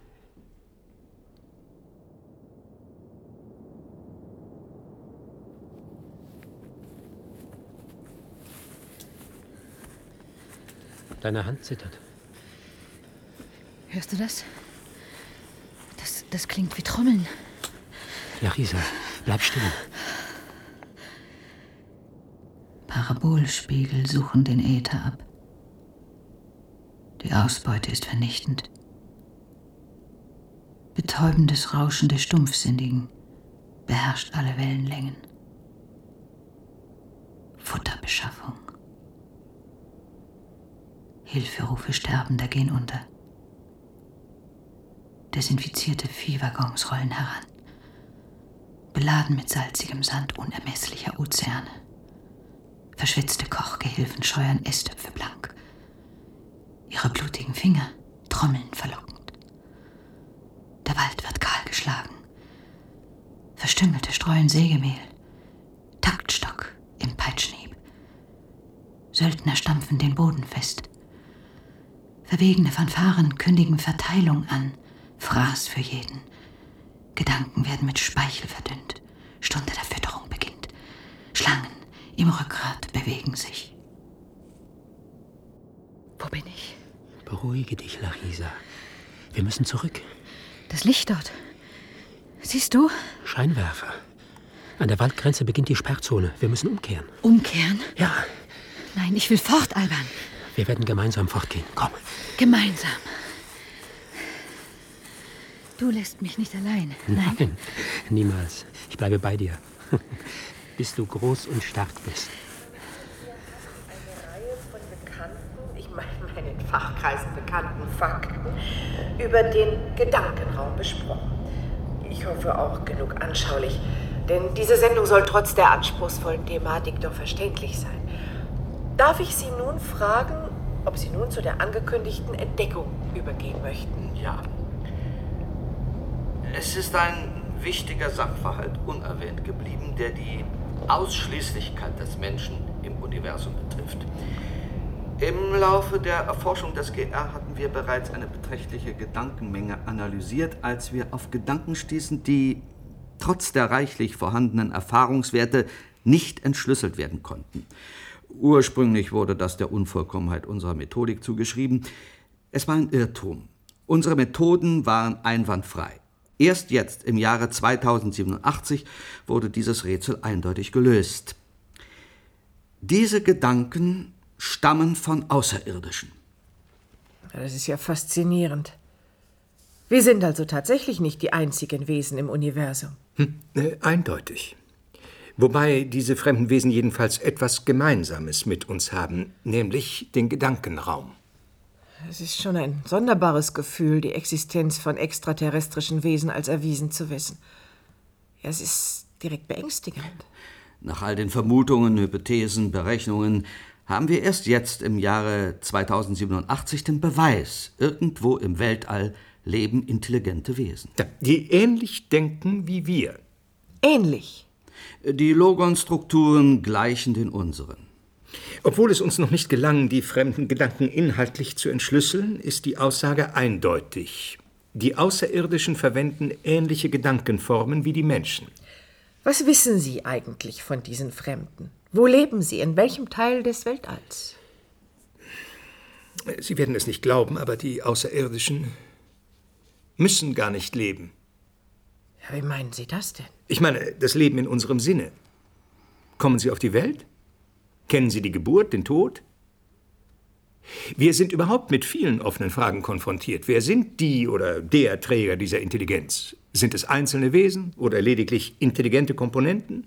Deine Hand zittert. Hörst du das? Das, das klingt wie Trommeln. Larisa, bleib still. Parabolspiegel suchen den Äther ab. Die Ausbeute ist vernichtend. Betäubendes Rauschen der Stumpfsinnigen beherrscht alle Wellenlängen. Futterbeschaffung. Hilferufe Sterbender gehen unter. Desinfizierte Viehwaggons rollen heran, beladen mit salzigem Sand unermesslicher Ozeane. Verschwitzte Kochgehilfen scheuern Esstöpfe blank. Ihre blutigen Finger trommeln verlockend. Der Wald wird kahlgeschlagen. Verstümmelte streuen Sägemehl. Taktstock im Peitschenhieb. Söldner stampfen den Boden fest. Verwegene Fanfaren kündigen Verteilung an. Fraß für jeden. Gedanken werden mit Speichel verdünnt. Stunde der Fütterung beginnt. Schlangen im Rückgrat bewegen sich. Wo bin ich? Beruhige dich, Larisa. Wir müssen zurück. Das Licht dort. Siehst du? Scheinwerfer. An der Waldgrenze beginnt die Sperrzone. Wir müssen umkehren. Umkehren? Ja. Nein, ich will fort, Alban. Wir werden gemeinsam fortgehen. Komm. Gemeinsam. Du lässt mich nicht allein. Nein? Nein, niemals. Ich bleibe bei dir. Bis du groß und stark bist. Eine Reihe von bekannten, ich meine meinen Fachkreisen bekannten Fakten über den Gedankenraum besprochen. Ich hoffe auch genug anschaulich, denn diese Sendung soll trotz der anspruchsvollen Thematik doch verständlich sein. Darf ich Sie nun fragen, ob Sie nun zu der angekündigten Entdeckung übergehen möchten? Ja. Es ist ein wichtiger Sachverhalt unerwähnt geblieben, der die Ausschließlichkeit des Menschen im Universum betrifft. Im Laufe der Erforschung des G R hatten wir bereits eine beträchtliche Gedankenmenge analysiert, als wir auf Gedanken stießen, die trotz der reichlich vorhandenen Erfahrungswerte nicht entschlüsselt werden konnten. Ursprünglich wurde das der Unvollkommenheit unserer Methodik zugeschrieben. Es war ein Irrtum. Unsere Methoden waren einwandfrei. Erst jetzt, im Jahre zweitausendsiebenundachtzig, wurde dieses Rätsel eindeutig gelöst. Diese Gedanken stammen von Außerirdischen. Das ist ja faszinierend. Wir sind also tatsächlich nicht die einzigen Wesen im Universum. Hm, äh, eindeutig. Wobei diese fremden Wesen jedenfalls etwas Gemeinsames mit uns haben, nämlich den Gedankenraum. Es ist schon ein sonderbares Gefühl, die Existenz von extraterrestrischen Wesen als erwiesen zu wissen. Ja, es ist direkt beängstigend. Nach all den Vermutungen, Hypothesen, Berechnungen haben wir erst jetzt im Jahre zweitausendsiebenundachtzig den Beweis, irgendwo im Weltall leben intelligente Wesen. Ja, die ähnlich denken wie wir. Ähnlich? Die Logon-Strukturen gleichen den unseren. Obwohl es uns noch nicht gelang, die fremden Gedanken inhaltlich zu entschlüsseln, ist die Aussage eindeutig. Die Außerirdischen verwenden ähnliche Gedankenformen wie die Menschen. Was wissen Sie eigentlich von diesen Fremden? Wo leben sie? In welchem Teil des Weltalls? Sie werden es nicht glauben, aber die Außerirdischen müssen gar nicht leben. Ja, wie meinen Sie das denn? Ich meine, das Leben in unserem Sinne. Kommen Sie auf die Welt? Kennen Sie die Geburt, den Tod? Wir sind überhaupt mit vielen offenen Fragen konfrontiert. Wer sind die oder der Träger dieser Intelligenz? Sind es einzelne Wesen oder lediglich intelligente Komponenten?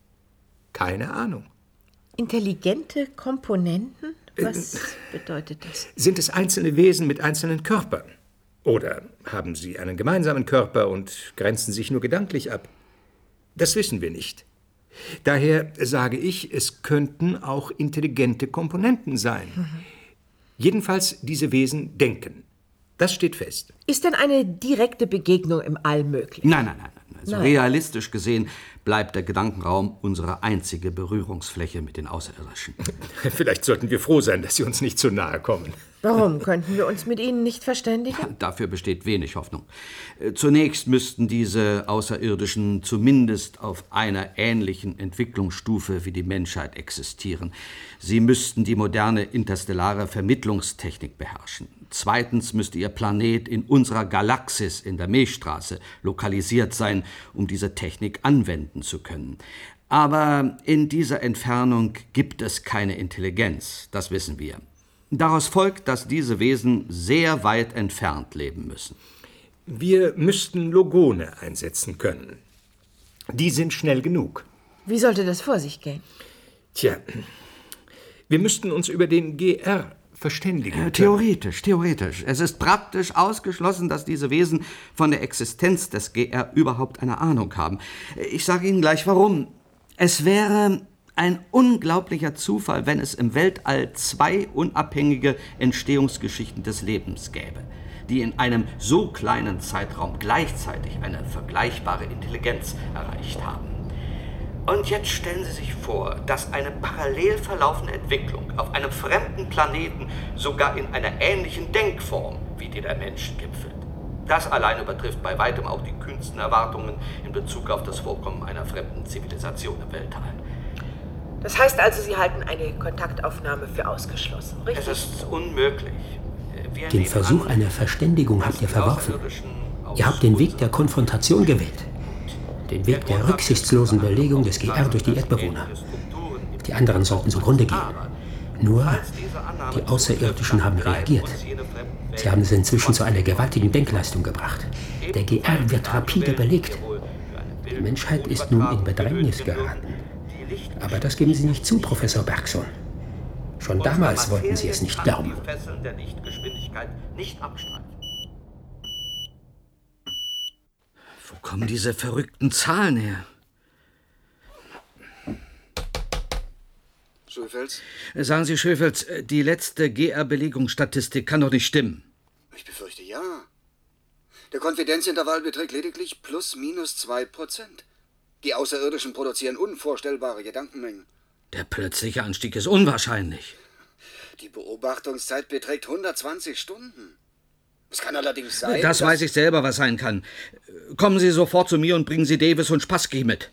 Keine Ahnung. Intelligente Komponenten? Was äh, bedeutet das? Sind es einzelne Wesen mit einzelnen Körpern? Oder haben sie einen gemeinsamen Körper und grenzen sich nur gedanklich ab? Das wissen wir nicht. Daher sage ich, es könnten auch intelligente Komponenten sein. Mhm. Jedenfalls diese Wesen denken. Das steht fest. Ist denn eine direkte Begegnung im All möglich? Nein, nein, nein. Also nein. Realistisch gesehen bleibt der Gedankenraum unsere einzige Berührungsfläche mit den Außerirdischen. Vielleicht sollten wir froh sein, dass sie uns nicht zu nahe kommen. Warum? Könnten wir uns mit ihnen nicht verständigen? Dafür besteht wenig Hoffnung. Zunächst müssten diese Außerirdischen zumindest auf einer ähnlichen Entwicklungsstufe wie die Menschheit existieren. Sie müssten die moderne interstellare Vermittlungstechnik beherrschen. Zweitens müsste Ihr Planet in unserer Galaxis in der Milchstraße lokalisiert sein, um diese Technik anwenden zu können. Aber in dieser Entfernung gibt es keine Intelligenz, das wissen wir. Daraus folgt, dass diese Wesen sehr weit entfernt leben müssen. Wir müssten Logone einsetzen können. Die sind schnell genug. Wie sollte das vor sich gehen? Tja, wir müssten uns über den G R verständigen können. Theoretisch, theoretisch. Es ist praktisch ausgeschlossen, dass diese Wesen von der Existenz des G R überhaupt eine Ahnung haben. Ich sage Ihnen gleich warum. Es wäre ein unglaublicher Zufall, wenn es im Weltall zwei unabhängige Entstehungsgeschichten des Lebens gäbe, die in einem so kleinen Zeitraum gleichzeitig eine vergleichbare Intelligenz erreicht haben. Und jetzt stellen Sie sich vor, dass eine parallel verlaufende Entwicklung auf einem fremden Planeten sogar in einer ähnlichen Denkform wie die der Menschen gipfelt. Das allein übertrifft bei weitem auch die kühnsten Erwartungen in Bezug auf das Vorkommen einer fremden Zivilisation im Weltall. Das heißt also, Sie halten eine Kontaktaufnahme für ausgeschlossen, richtig? Es ist unmöglich. Wir Den Versuch an, einer Verständigung habt ihr verworfen. Ihr habt den Weg der Konfrontation gewählt. Den Weg der rücksichtslosen Belegung des G R durch die Erdbewohner. Die anderen sollten zugrunde gehen. Nur die Außerirdischen haben reagiert. Sie haben es inzwischen zu einer gewaltigen Denkleistung gebracht. Der G R wird rapide belegt. Die Menschheit ist nun in Bedrängnis geraten. Aber das geben Sie nicht zu, Professor Bergson. Schon damals wollten Sie es nicht glauben. Wo kommen diese verrückten Zahlen her? Schöfels? Sagen Sie, Schöfels, die letzte G R-Belegungsstatistik kann doch nicht stimmen. Ich befürchte ja. Der Konfidenzintervall beträgt lediglich plus minus zwei Prozent. Die Außerirdischen produzieren unvorstellbare Gedankenmengen. Der plötzliche Anstieg ist unwahrscheinlich. Die Beobachtungszeit beträgt hundertzwanzig Stunden. Es kann allerdings sein, Das weiß ich selber, was sein kann. Kommen Sie sofort zu mir und bringen Sie Davis und Spassky mit.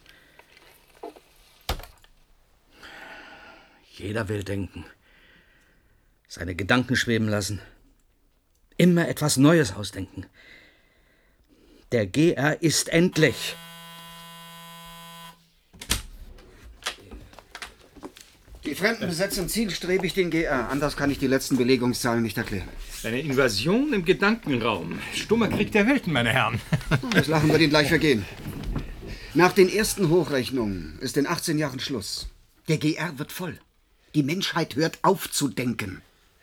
Jeder will denken. Seine Gedanken schweben lassen. Immer etwas Neues ausdenken. Der G R ist endlich. Die Fremden besetzen zielstrebig den G R. Anders kann ich die letzten Belegungszahlen nicht erklären. Eine Invasion im Gedankenraum. Stummer Krieg der Welten, meine Herren. Das Lachen wird Ihnen gleich vergehen. Nach den ersten Hochrechnungen ist in achtzehn Jahren Schluss. Der G R wird voll. Die Menschheit hört auf zu denken.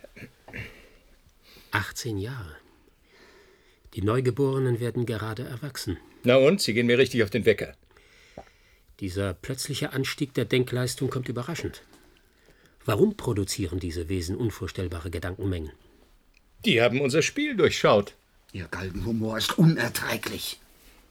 achtzehn Jahre. Die Neugeborenen werden gerade erwachsen. Na und? Sie gehen mir richtig auf den Wecker. Dieser plötzliche Anstieg der Denkleistung kommt überraschend. Warum produzieren diese Wesen unvorstellbare Gedankenmengen? Die haben unser Spiel durchschaut. Ihr Galgenhumor ist unerträglich.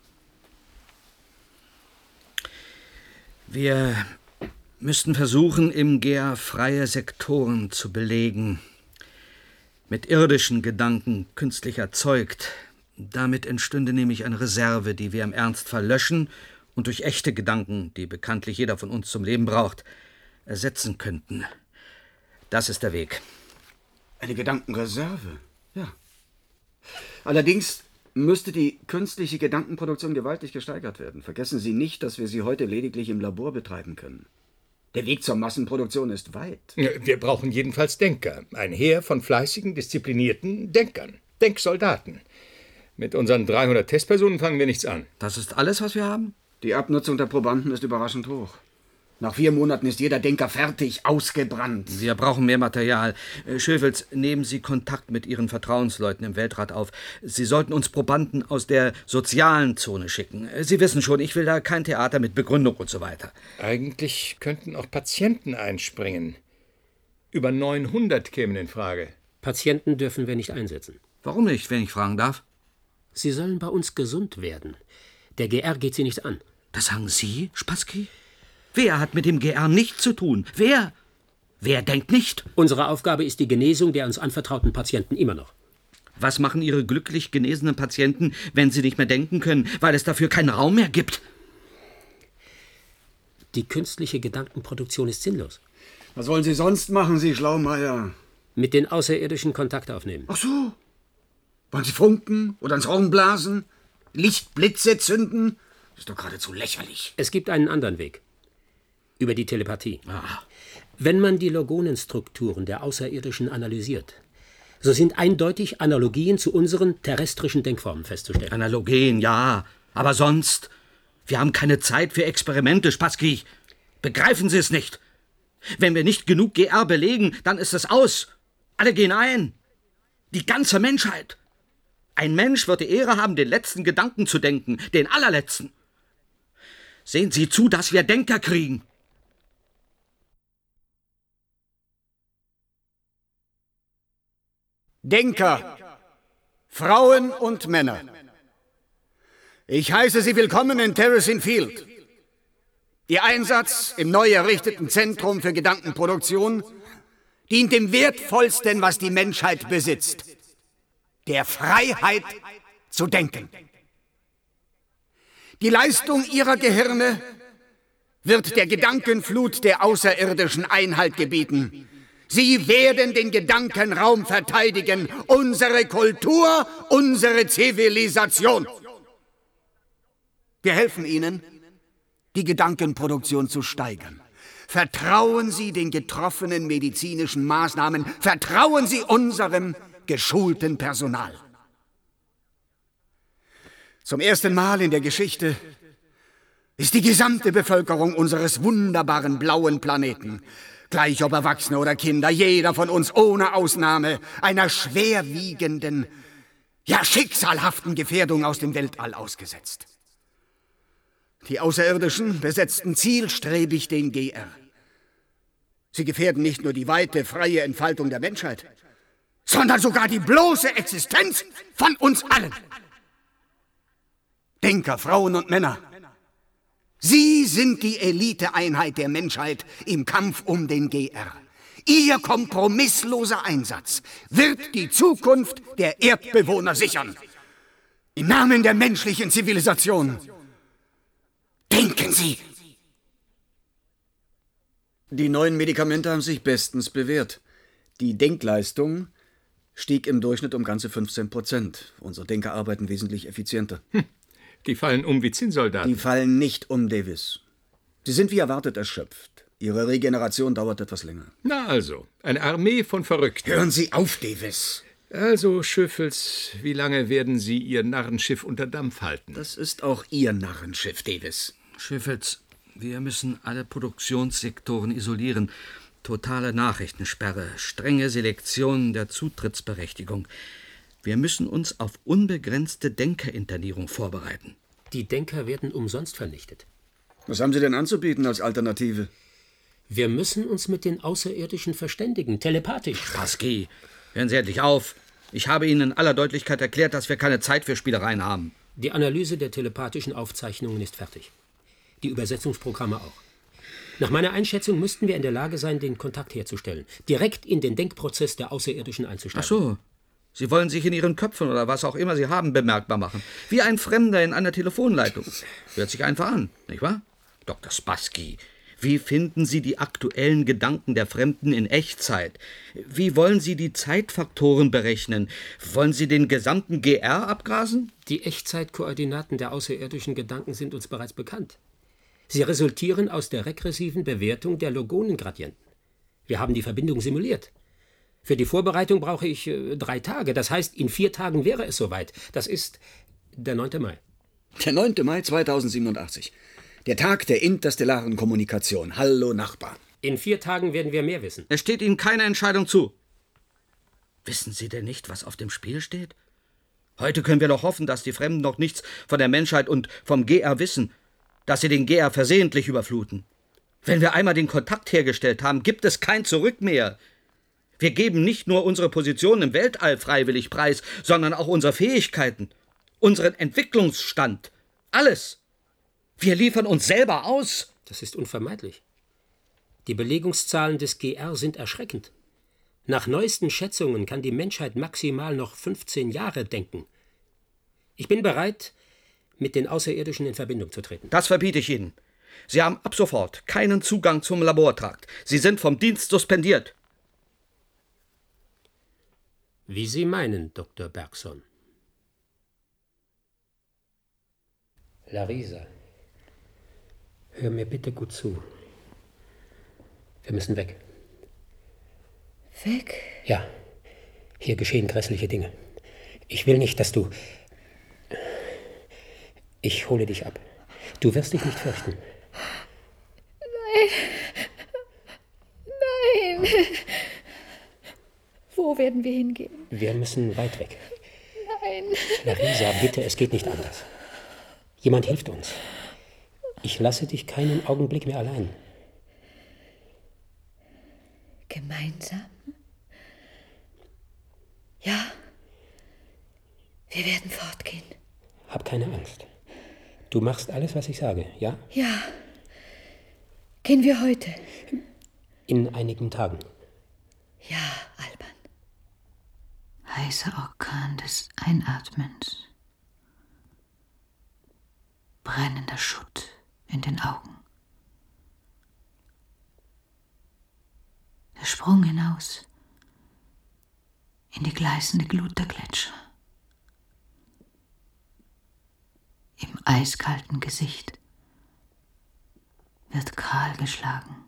Wir müssten versuchen, im G R freie Sektoren zu belegen. Mit irdischen Gedanken künstlich erzeugt. Damit entstünde nämlich eine Reserve, die wir im Ernstfall löschen und durch echte Gedanken, die bekanntlich jeder von uns zum Leben braucht, ersetzen könnten. Das ist der Weg. Eine Gedankenreserve, ja. Allerdings müsste die künstliche Gedankenproduktion gewaltig gesteigert werden. Vergessen Sie nicht, dass wir sie heute lediglich im Labor betreiben können. Der Weg zur Massenproduktion ist weit. Wir brauchen jedenfalls Denker. Ein Heer von fleißigen, disziplinierten Denkern. Denksoldaten. Mit unseren dreihundert Testpersonen fangen wir nichts an. Das ist alles, was wir haben? Die Abnutzung der Probanden ist überraschend hoch. Nach vier Monaten ist jeder Denker fertig, ausgebrannt. Wir brauchen mehr Material. Schöfels, nehmen Sie Kontakt mit Ihren Vertrauensleuten im Weltrat auf. Sie sollten uns Probanden aus der sozialen Zone schicken. Sie wissen schon, ich will da kein Theater mit Begründung und so weiter. Eigentlich könnten auch Patienten einspringen. Über neunhundert kämen in Frage. Patienten dürfen wir nicht einsetzen. Warum nicht, wenn ich fragen darf? Sie sollen bei uns gesund werden. Der G R geht sie nichts an. Das sagen Sie, Spassky? Wer hat mit dem G R nichts zu tun? Wer? Wer denkt nicht? Unsere Aufgabe ist die Genesung der uns anvertrauten Patienten immer noch. Was machen Ihre glücklich genesenen Patienten, wenn sie nicht mehr denken können, weil es dafür keinen Raum mehr gibt? Die künstliche Gedankenproduktion ist sinnlos. Was wollen Sie sonst machen, Sie Schlaumeier? Mit den Außerirdischen Kontakt aufnehmen. Ach so. Wollen Sie funken oder ins Horn blasen? Lichtblitze zünden? Das ist doch geradezu lächerlich. Es gibt einen anderen Weg. Über die Telepathie. Ah. Wenn man die Logonenstrukturen der Außerirdischen analysiert, so sind eindeutig Analogien zu unseren terrestrischen Denkformen festzustellen. Analogien, ja. Aber sonst? Wir haben keine Zeit für Experimente, Spassky. Begreifen Sie es nicht? Wenn wir nicht genug G R belegen, dann ist es aus. Alle gehen ein. Die ganze Menschheit. Ein Mensch wird die Ehre haben, den letzten Gedanken zu denken, den allerletzten. Sehen Sie zu, dass wir Denker kriegen. Denker, Frauen und Männer. Ich heiße Sie willkommen in Terracing Field. Ihr Einsatz im neu errichteten Zentrum für Gedankenproduktion dient dem Wertvollsten, was die Menschheit besitzt: der Freiheit zu denken. Die Leistung Ihrer Gehirne wird der Gedankenflut der Außerirdischen Einhalt gebieten. Sie werden den Gedankenraum verteidigen, unsere Kultur, unsere Zivilisation. Wir helfen Ihnen, die Gedankenproduktion zu steigern. Vertrauen Sie den getroffenen medizinischen Maßnahmen, vertrauen Sie unserem geschulten Personal. Zum ersten Mal in der Geschichte ist die gesamte Bevölkerung unseres wunderbaren blauen Planeten, gleich ob Erwachsene oder Kinder, jeder von uns ohne Ausnahme, einer schwerwiegenden, ja schicksalhaften Gefährdung aus dem Weltall ausgesetzt. Die Außerirdischen besetzten zielstrebig den G R. Sie gefährden nicht nur die weite, freie Entfaltung der Menschheit, sondern sogar die bloße Existenz von uns allen. Denker, Frauen und Männer, Sie sind die Eliteeinheit der Menschheit im Kampf um den G R. Ihr kompromissloser Einsatz wird die Zukunft der Erdbewohner sichern. Im Namen der menschlichen Zivilisation. Denken Sie! Die neuen Medikamente haben sich bestens bewährt. Die Denkleistung stieg im Durchschnitt um ganze fünfzehn Prozent. Unsere Denker arbeiten wesentlich effizienter. Hm, die fallen um wie Zinnsoldaten. Die fallen nicht um, Davis. Sie sind wie erwartet erschöpft. Ihre Regeneration dauert etwas länger. Na also, eine Armee von Verrückten. Hören Sie auf, Davis. Also, Schöffels, wie lange werden Sie Ihr Narrenschiff unter Dampf halten? Das ist auch Ihr Narrenschiff, Davis. Schöffels, wir müssen alle Produktionssektoren isolieren. Totale Nachrichtensperre, strenge Selektion der Zutrittsberechtigung. Wir müssen uns auf unbegrenzte Denkerinternierung vorbereiten. Die Denker werden umsonst vernichtet. Was haben Sie denn anzubieten als Alternative? Wir müssen uns mit den Außerirdischen verständigen, telepathisch. Spassky, hören Sie endlich auf. Ich habe Ihnen in aller Deutlichkeit erklärt, dass wir keine Zeit für Spielereien haben. Die Analyse der telepathischen Aufzeichnungen ist fertig. Die Übersetzungsprogramme auch. Nach meiner Einschätzung müssten wir in der Lage sein, den Kontakt herzustellen. Direkt in den Denkprozess der Außerirdischen einzusteigen. Ach so. Sie wollen sich in Ihren Köpfen oder was auch immer Sie haben bemerkbar machen. Wie ein Fremder in einer Telefonleitung. Hört sich einfach an, nicht wahr? Doktor Spassky, wie finden Sie die aktuellen Gedanken der Fremden in Echtzeit? Wie wollen Sie die Zeitfaktoren berechnen? Wollen Sie den gesamten G R abgrasen? Die Echtzeitkoordinaten der außerirdischen Gedanken sind uns bereits bekannt. Sie resultieren aus der regressiven Bewertung der Logonengradienten. Wir haben die Verbindung simuliert. Für die Vorbereitung brauche ich äh, drei Tage. Das heißt, in vier Tagen wäre es soweit. Das ist der neunte Mai. Der neunte Mai zweitausendsiebenundachtzig. Der Tag der interstellaren Kommunikation. Hallo, Nachbar. In vier Tagen werden wir mehr wissen. Es steht Ihnen keine Entscheidung zu. Wissen Sie denn nicht, was auf dem Spiel steht? Heute können wir doch hoffen, dass die Fremden noch nichts von der Menschheit und vom G R wissen. Dass sie den G R versehentlich überfluten. Wenn wir einmal den Kontakt hergestellt haben, gibt es kein Zurück mehr. Wir geben nicht nur unsere Position im Weltall freiwillig preis, sondern auch unsere Fähigkeiten, unseren Entwicklungsstand, alles. Wir liefern uns selber aus. Das ist unvermeidlich. Die Belegungszahlen des G R sind erschreckend. Nach neuesten Schätzungen kann die Menschheit maximal noch fünfzehn Jahre denken. Ich bin bereit, mit den Außerirdischen in Verbindung zu treten. Das verbiete ich Ihnen. Sie haben ab sofort keinen Zugang zum Labortrakt. Sie sind vom Dienst suspendiert. Wie Sie meinen, Doktor Bergson. Larisa, hör mir bitte gut zu. Wir müssen weg. Weg? Ja, hier geschehen grässliche Dinge. Ich will nicht, dass du... Ich hole dich ab. Du wirst dich nicht fürchten. Nein. Nein. Wo werden wir hingehen? Wir müssen weit weg. Nein. Larisa, bitte, es geht nicht anders. Jemand hilft uns. Ich lasse dich keinen Augenblick mehr allein. Gemeinsam? Ja. Wir werden fortgehen. Hab keine Angst. Du machst alles, was ich sage, ja? Ja. Gehen wir heute? In einigen Tagen. Ja, Alban. Heißer Orkan des Einatmens. Brennender Schutt in den Augen. Der Sprung hinaus in die gleißende Glut der Gletscher. Im eiskalten Gesicht wird kahl geschlagen.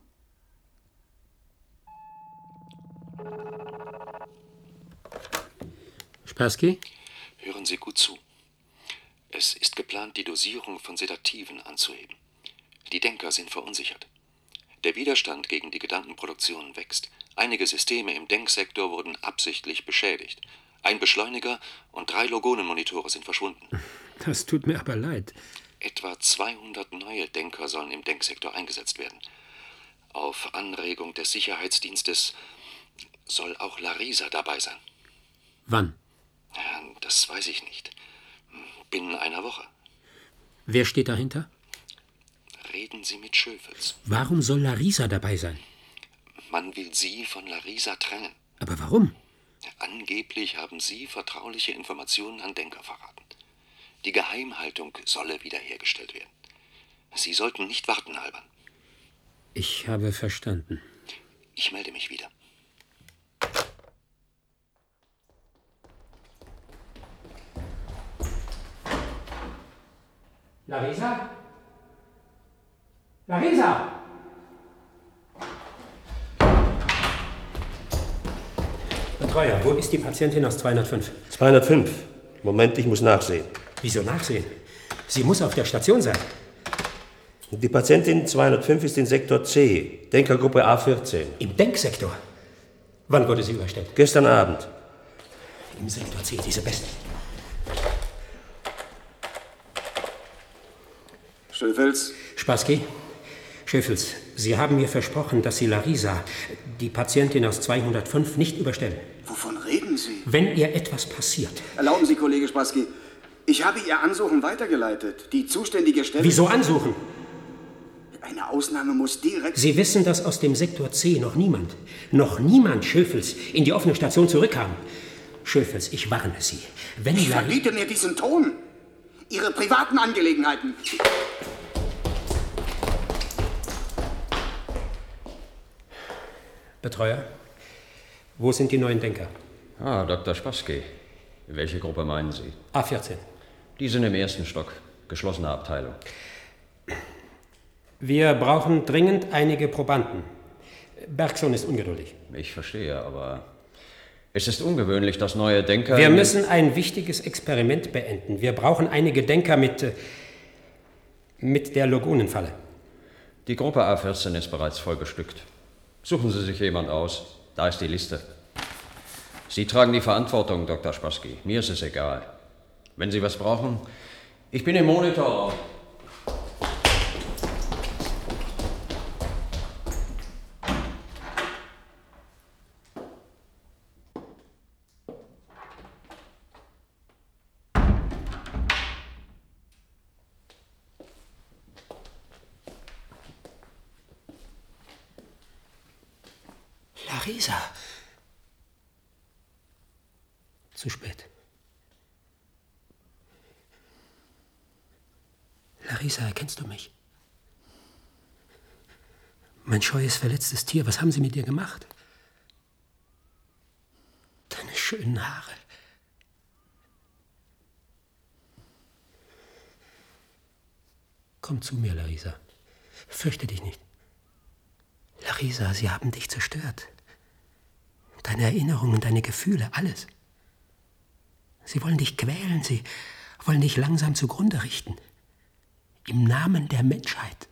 Spassky? Hören Sie gut zu. Es ist geplant, die Dosierung von Sedativen anzuheben. Die Denker sind verunsichert. Der Widerstand gegen die Gedankenproduktion wächst. Einige Systeme im Denksektor wurden absichtlich beschädigt. Ein Beschleuniger und drei Logonenmonitore sind verschwunden. Das tut mir aber leid. Etwa zweihundert neue Denker sollen im Denksektor eingesetzt werden. Auf Anregung des Sicherheitsdienstes soll auch Larisa dabei sein. Wann? Das weiß ich nicht. Binnen einer Woche. Wer steht dahinter? Reden Sie mit Schöffels. Warum soll Larisa dabei sein? Man Man will Sie von Larisa trennen. Aber warum? Angeblich haben Sie vertrauliche Informationen an Denker verraten. Die Geheimhaltung solle wiederhergestellt werden. Sie sollten nicht warten, Alban. Ich habe verstanden. Ich melde mich wieder. Larisa? Larisa! Betreuer, wo ist die Patientin aus zweihundertfünf? zweihundertfünf. Moment, ich muss nachsehen. Wieso nachsehen? Sie muss auf der Station sein. Die Patientin zweihundertfünf ist in Sektor C, Denkergruppe A vierzehn. Im Denksektor? Wann wurde sie überstellt? Gestern Abend. Im Sektor C, diese Bestie. Schöfels? Spassky? Schöfels, Sie haben mir versprochen, dass Sie Larisa, die Patientin aus zweihundertfünf, nicht überstellen. Wovon reden Sie? Wenn ihr etwas passiert. Erlauben Sie, Kollege Spassky, ich habe Ihr Ansuchen weitergeleitet. Die zuständige Stelle... Wieso ansuchen? Eine Ausnahme muss direkt... Sie wissen, dass aus dem Sektor C noch niemand, noch niemand, Schöfels, in die offene Station zurückkam. Schöfels, ich warne Sie. Wenn Ich Larisa... verbiete mir diesen Ton. Ihre privaten Angelegenheiten. Betreuer, wo sind die neuen Denker? Ah, Doktor Spassky. Welche Gruppe meinen Sie? A vierzehn. Die sind im ersten Stock. Geschlossene Abteilung. Wir brauchen dringend einige Probanden. Bergson ist ungeduldig. Ich verstehe, aber es ist ungewöhnlich, dass neue Denker... Wir müssen ein wichtiges Experiment beenden. Wir brauchen einige Denker mit, äh, mit der Logonenfalle. Die Gruppe A vierzehn ist bereits voll bestückt. Suchen Sie sich jemand aus. Da ist die Liste. Sie tragen die Verantwortung, Doktor Spassky. Mir ist es egal. Wenn Sie was brauchen, ich bin im Monitorraum. Larisa. Zu spät. Larisa, erkennst du mich? Mein scheues, verletztes Tier, was haben sie mit dir gemacht? Deine schönen Haare. Komm zu mir, Larisa. Fürchte dich nicht. Larisa, sie haben dich zerstört. Deine Erinnerungen, deine Gefühle, alles. Sie wollen dich quälen, sie wollen dich langsam zugrunde richten. Im Namen der Menschheit.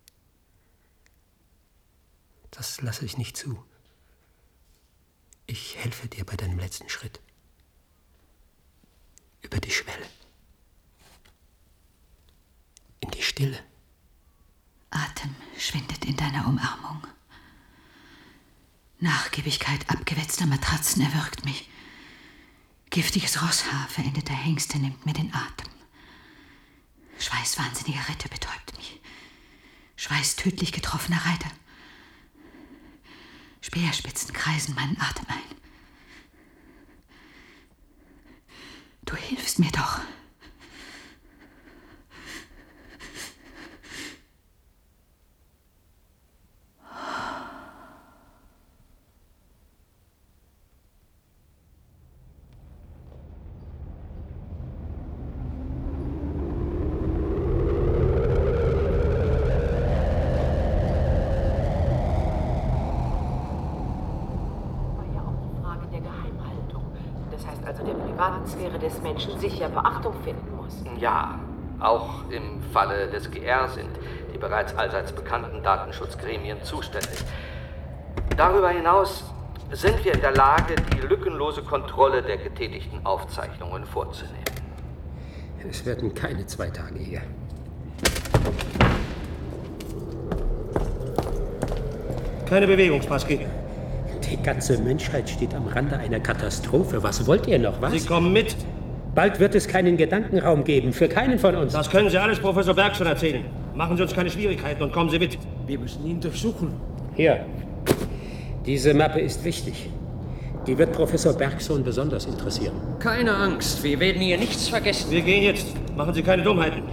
Das lasse ich nicht zu. Ich helfe dir bei deinem letzten Schritt. Über die Schwelle. In die Stille. Atem schwindet in deiner Umarmung. Nachgiebigkeit abgewetzter Matratzen erwürgt mich. Giftiges Rosshaar verendeter Hengste nimmt mir den Atem. Schweiß wahnsinniger Ritter betäubt mich. Schweiß tödlich getroffener Reiter. Speerspitzen kreisen meinen Atem ein. Du hilfst mir doch. Sphäre des Menschen sicher Beachtung finden muss. Ja, auch im Falle des G R sind die bereits allseits bekannten Datenschutzgremien zuständig. Darüber hinaus sind wir in der Lage, die lückenlose Kontrolle der getätigten Aufzeichnungen vorzunehmen. Es werden keine zwei Tage hier. Keine Bewegung, Spassky. Die ganze Menschheit steht am Rande einer Katastrophe. Was wollt ihr noch, was? Sie kommen mit. Bald wird es keinen Gedankenraum geben, für keinen von uns. Das können Sie alles Professor Bergson erzählen. Machen Sie uns keine Schwierigkeiten und kommen Sie mit. Wir müssen ihn durchsuchen. Hier. Diese Mappe ist wichtig. Die wird Professor Bergson besonders interessieren. Keine Angst, wir werden hier nichts vergessen. Wir gehen jetzt. Machen Sie keine Dummheiten.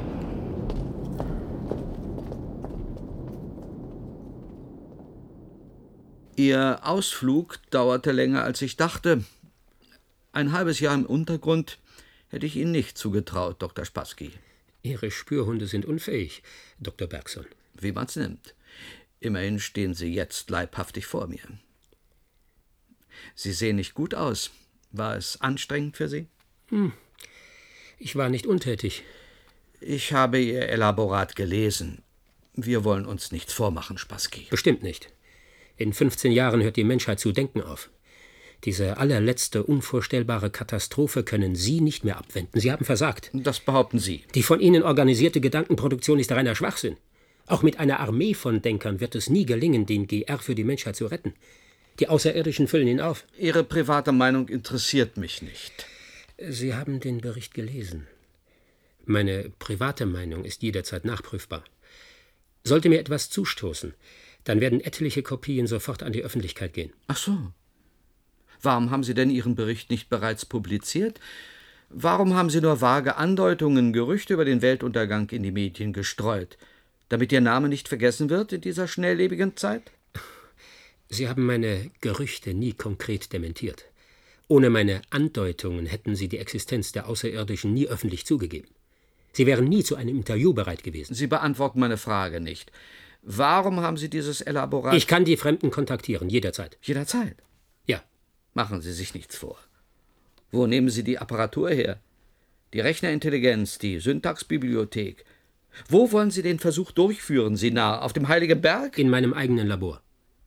Ihr Ausflug dauerte länger, als ich dachte. Ein halbes Jahr im Untergrund hätte ich Ihnen nicht zugetraut, Doktor Spassky. Ihre Spürhunde sind unfähig, Doktor Bergson. Wie man's nimmt. Immerhin stehen Sie jetzt leibhaftig vor mir. Sie sehen nicht gut aus. War es anstrengend für Sie? Hm. Ich war nicht untätig. Ich habe Ihr Elaborat gelesen. Wir wollen uns nichts vormachen, Spassky. Bestimmt nicht. In fünfzehn Jahren hört die Menschheit zu denken auf. Diese allerletzte, unvorstellbare Katastrophe können Sie nicht mehr abwenden. Sie haben versagt. Das behaupten Sie. Die von Ihnen organisierte Gedankenproduktion ist reiner Schwachsinn. Auch mit einer Armee von Denkern wird es nie gelingen, den G R für die Menschheit zu retten. Die Außerirdischen füllen ihn auf. Ihre private Meinung interessiert mich nicht. Sie haben den Bericht gelesen. Meine private Meinung ist jederzeit nachprüfbar. Sollte mir etwas zustoßen, dann werden etliche Kopien sofort an die Öffentlichkeit gehen. Ach so. Warum haben Sie denn Ihren Bericht nicht bereits publiziert? Warum haben Sie nur vage Andeutungen, Gerüchte über den Weltuntergang in die Medien gestreut? Damit Ihr Name nicht vergessen wird in dieser schnelllebigen Zeit? Sie haben meine Gerüchte nie konkret dementiert. Ohne meine Andeutungen hätten Sie die Existenz der Außerirdischen nie öffentlich zugegeben. Sie wären nie zu einem Interview bereit gewesen. Sie beantworten meine Frage nicht. Warum haben Sie dieses Elaborat... Ich kann die Fremden kontaktieren, jederzeit. Jederzeit? Ja. Machen Sie sich nichts vor. Wo nehmen Sie die Apparatur her? Die Rechnerintelligenz, die Syntaxbibliothek. Wo wollen Sie den Versuch durchführen, Sie Narr? Auf dem Heiligen Berg? In meinem eigenen Labor.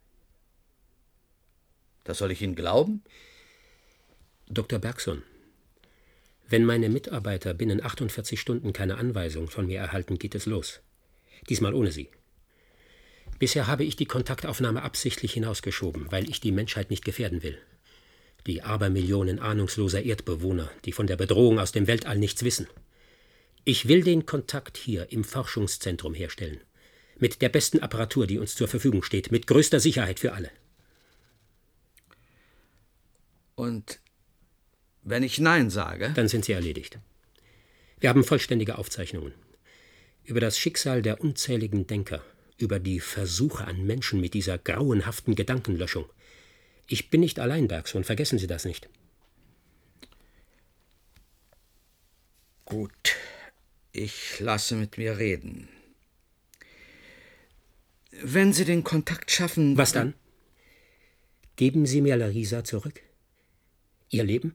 Das soll ich Ihnen glauben? Doktor Bergson, wenn meine Mitarbeiter binnen achtundvierzig Stunden keine Anweisung von mir erhalten, geht es los. Diesmal ohne Sie. Bisher habe ich die Kontaktaufnahme absichtlich hinausgeschoben, weil ich die Menschheit nicht gefährden will. Die Abermillionen ahnungsloser Erdbewohner, die von der Bedrohung aus dem Weltall nichts wissen. Ich will den Kontakt hier im Forschungszentrum herstellen. Mit der besten Apparatur, die uns zur Verfügung steht, mit größter Sicherheit für alle. Und wenn ich Nein sage? Dann sind Sie erledigt. Wir haben vollständige Aufzeichnungen. Über das Schicksal der unzähligen Denker, über die Versuche an Menschen mit dieser grauenhaften Gedankenlöschung. Ich bin nicht allein, Bergson, vergessen Sie das nicht. Gut, ich lasse mit mir reden. Wenn Sie den Kontakt schaffen... Was dann? Geben Sie mir Larisa zurück? Ihr Leben?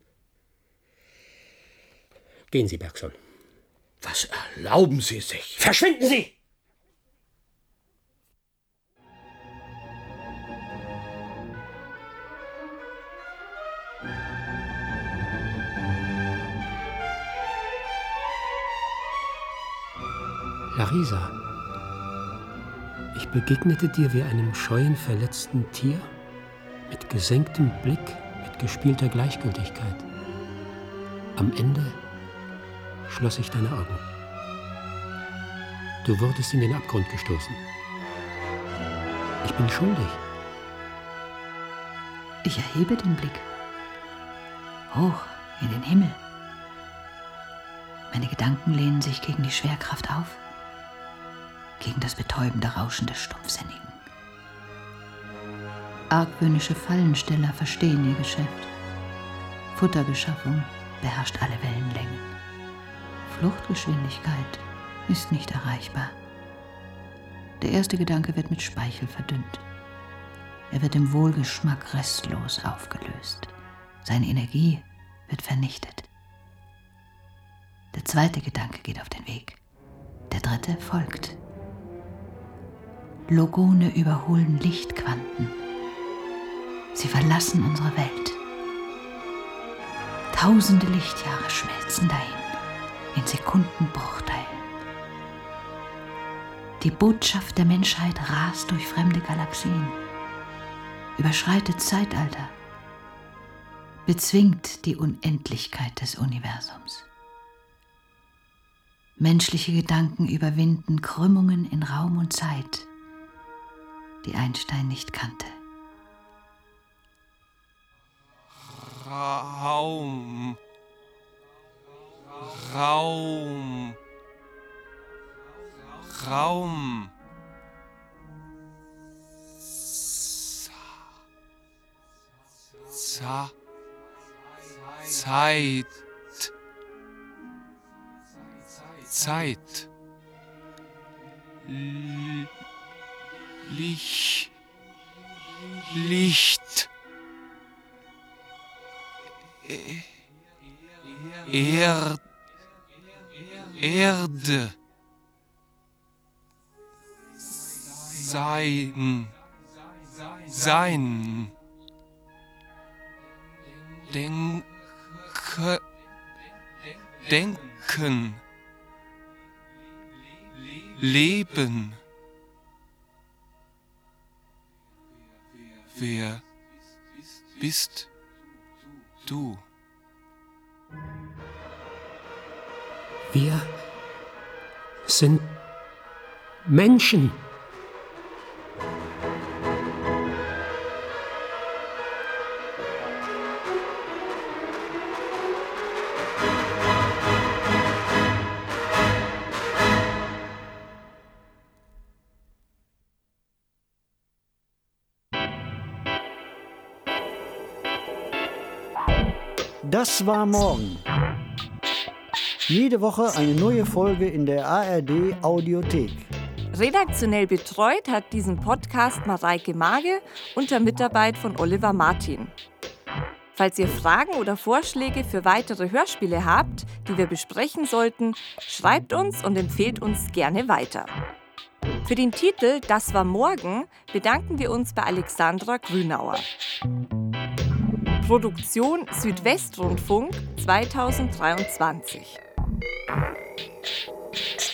Gehen Sie, Bergson. Was erlauben Sie sich? Verschwinden Sie! Larisa, ich begegnete dir wie einem scheuen, verletzten Tier, mit gesenktem Blick, mit gespielter Gleichgültigkeit. Am Ende schloss ich deine Augen. Du wurdest in den Abgrund gestoßen. Ich bin schuldig. Ich erhebe den Blick. Hoch in den Himmel. Meine Gedanken lehnen sich gegen die Schwerkraft auf, gegen das betäubende Rauschen des Stumpfsinnigen. Argwöhnische Fallensteller verstehen ihr Geschäft. Futterbeschaffung beherrscht alle Wellenlängen. Fluchtgeschwindigkeit ist nicht erreichbar. Der erste Gedanke wird mit Speichel verdünnt. Er wird im Wohlgeschmack restlos aufgelöst. Seine Energie wird vernichtet. Der zweite Gedanke geht auf den Weg. Der dritte folgt. Logone überholen Lichtquanten. Sie verlassen unsere Welt. Tausende Lichtjahre schmelzen dahin, in Sekundenbruchteilen. Die Botschaft der Menschheit rast durch fremde Galaxien, überschreitet Zeitalter, bezwingt die Unendlichkeit des Universums. Menschliche Gedanken überwinden Krümmungen in Raum und Zeit, die Einstein nicht kannte. Raum. Raum. Raum. Za. Zeit. Zeit. L Licht. Licht. Er Erde. Sein. Sein. Denke. Denken. Leben. Wer bist du? Wir sind Menschen. Das war morgen. Jede Woche eine neue Folge in der A R D Audiothek. Redaktionell betreut hat diesen Podcast Mareike Mage unter Mitarbeit von Oliver Martin. Falls ihr Fragen oder Vorschläge für weitere Hörspiele habt, die wir besprechen sollten, schreibt uns und empfehlt uns gerne weiter. Für den Titel Das war morgen bedanken wir uns bei Alexandra Grünauer. Produktion Südwestrundfunk zweitausenddreiundzwanzig.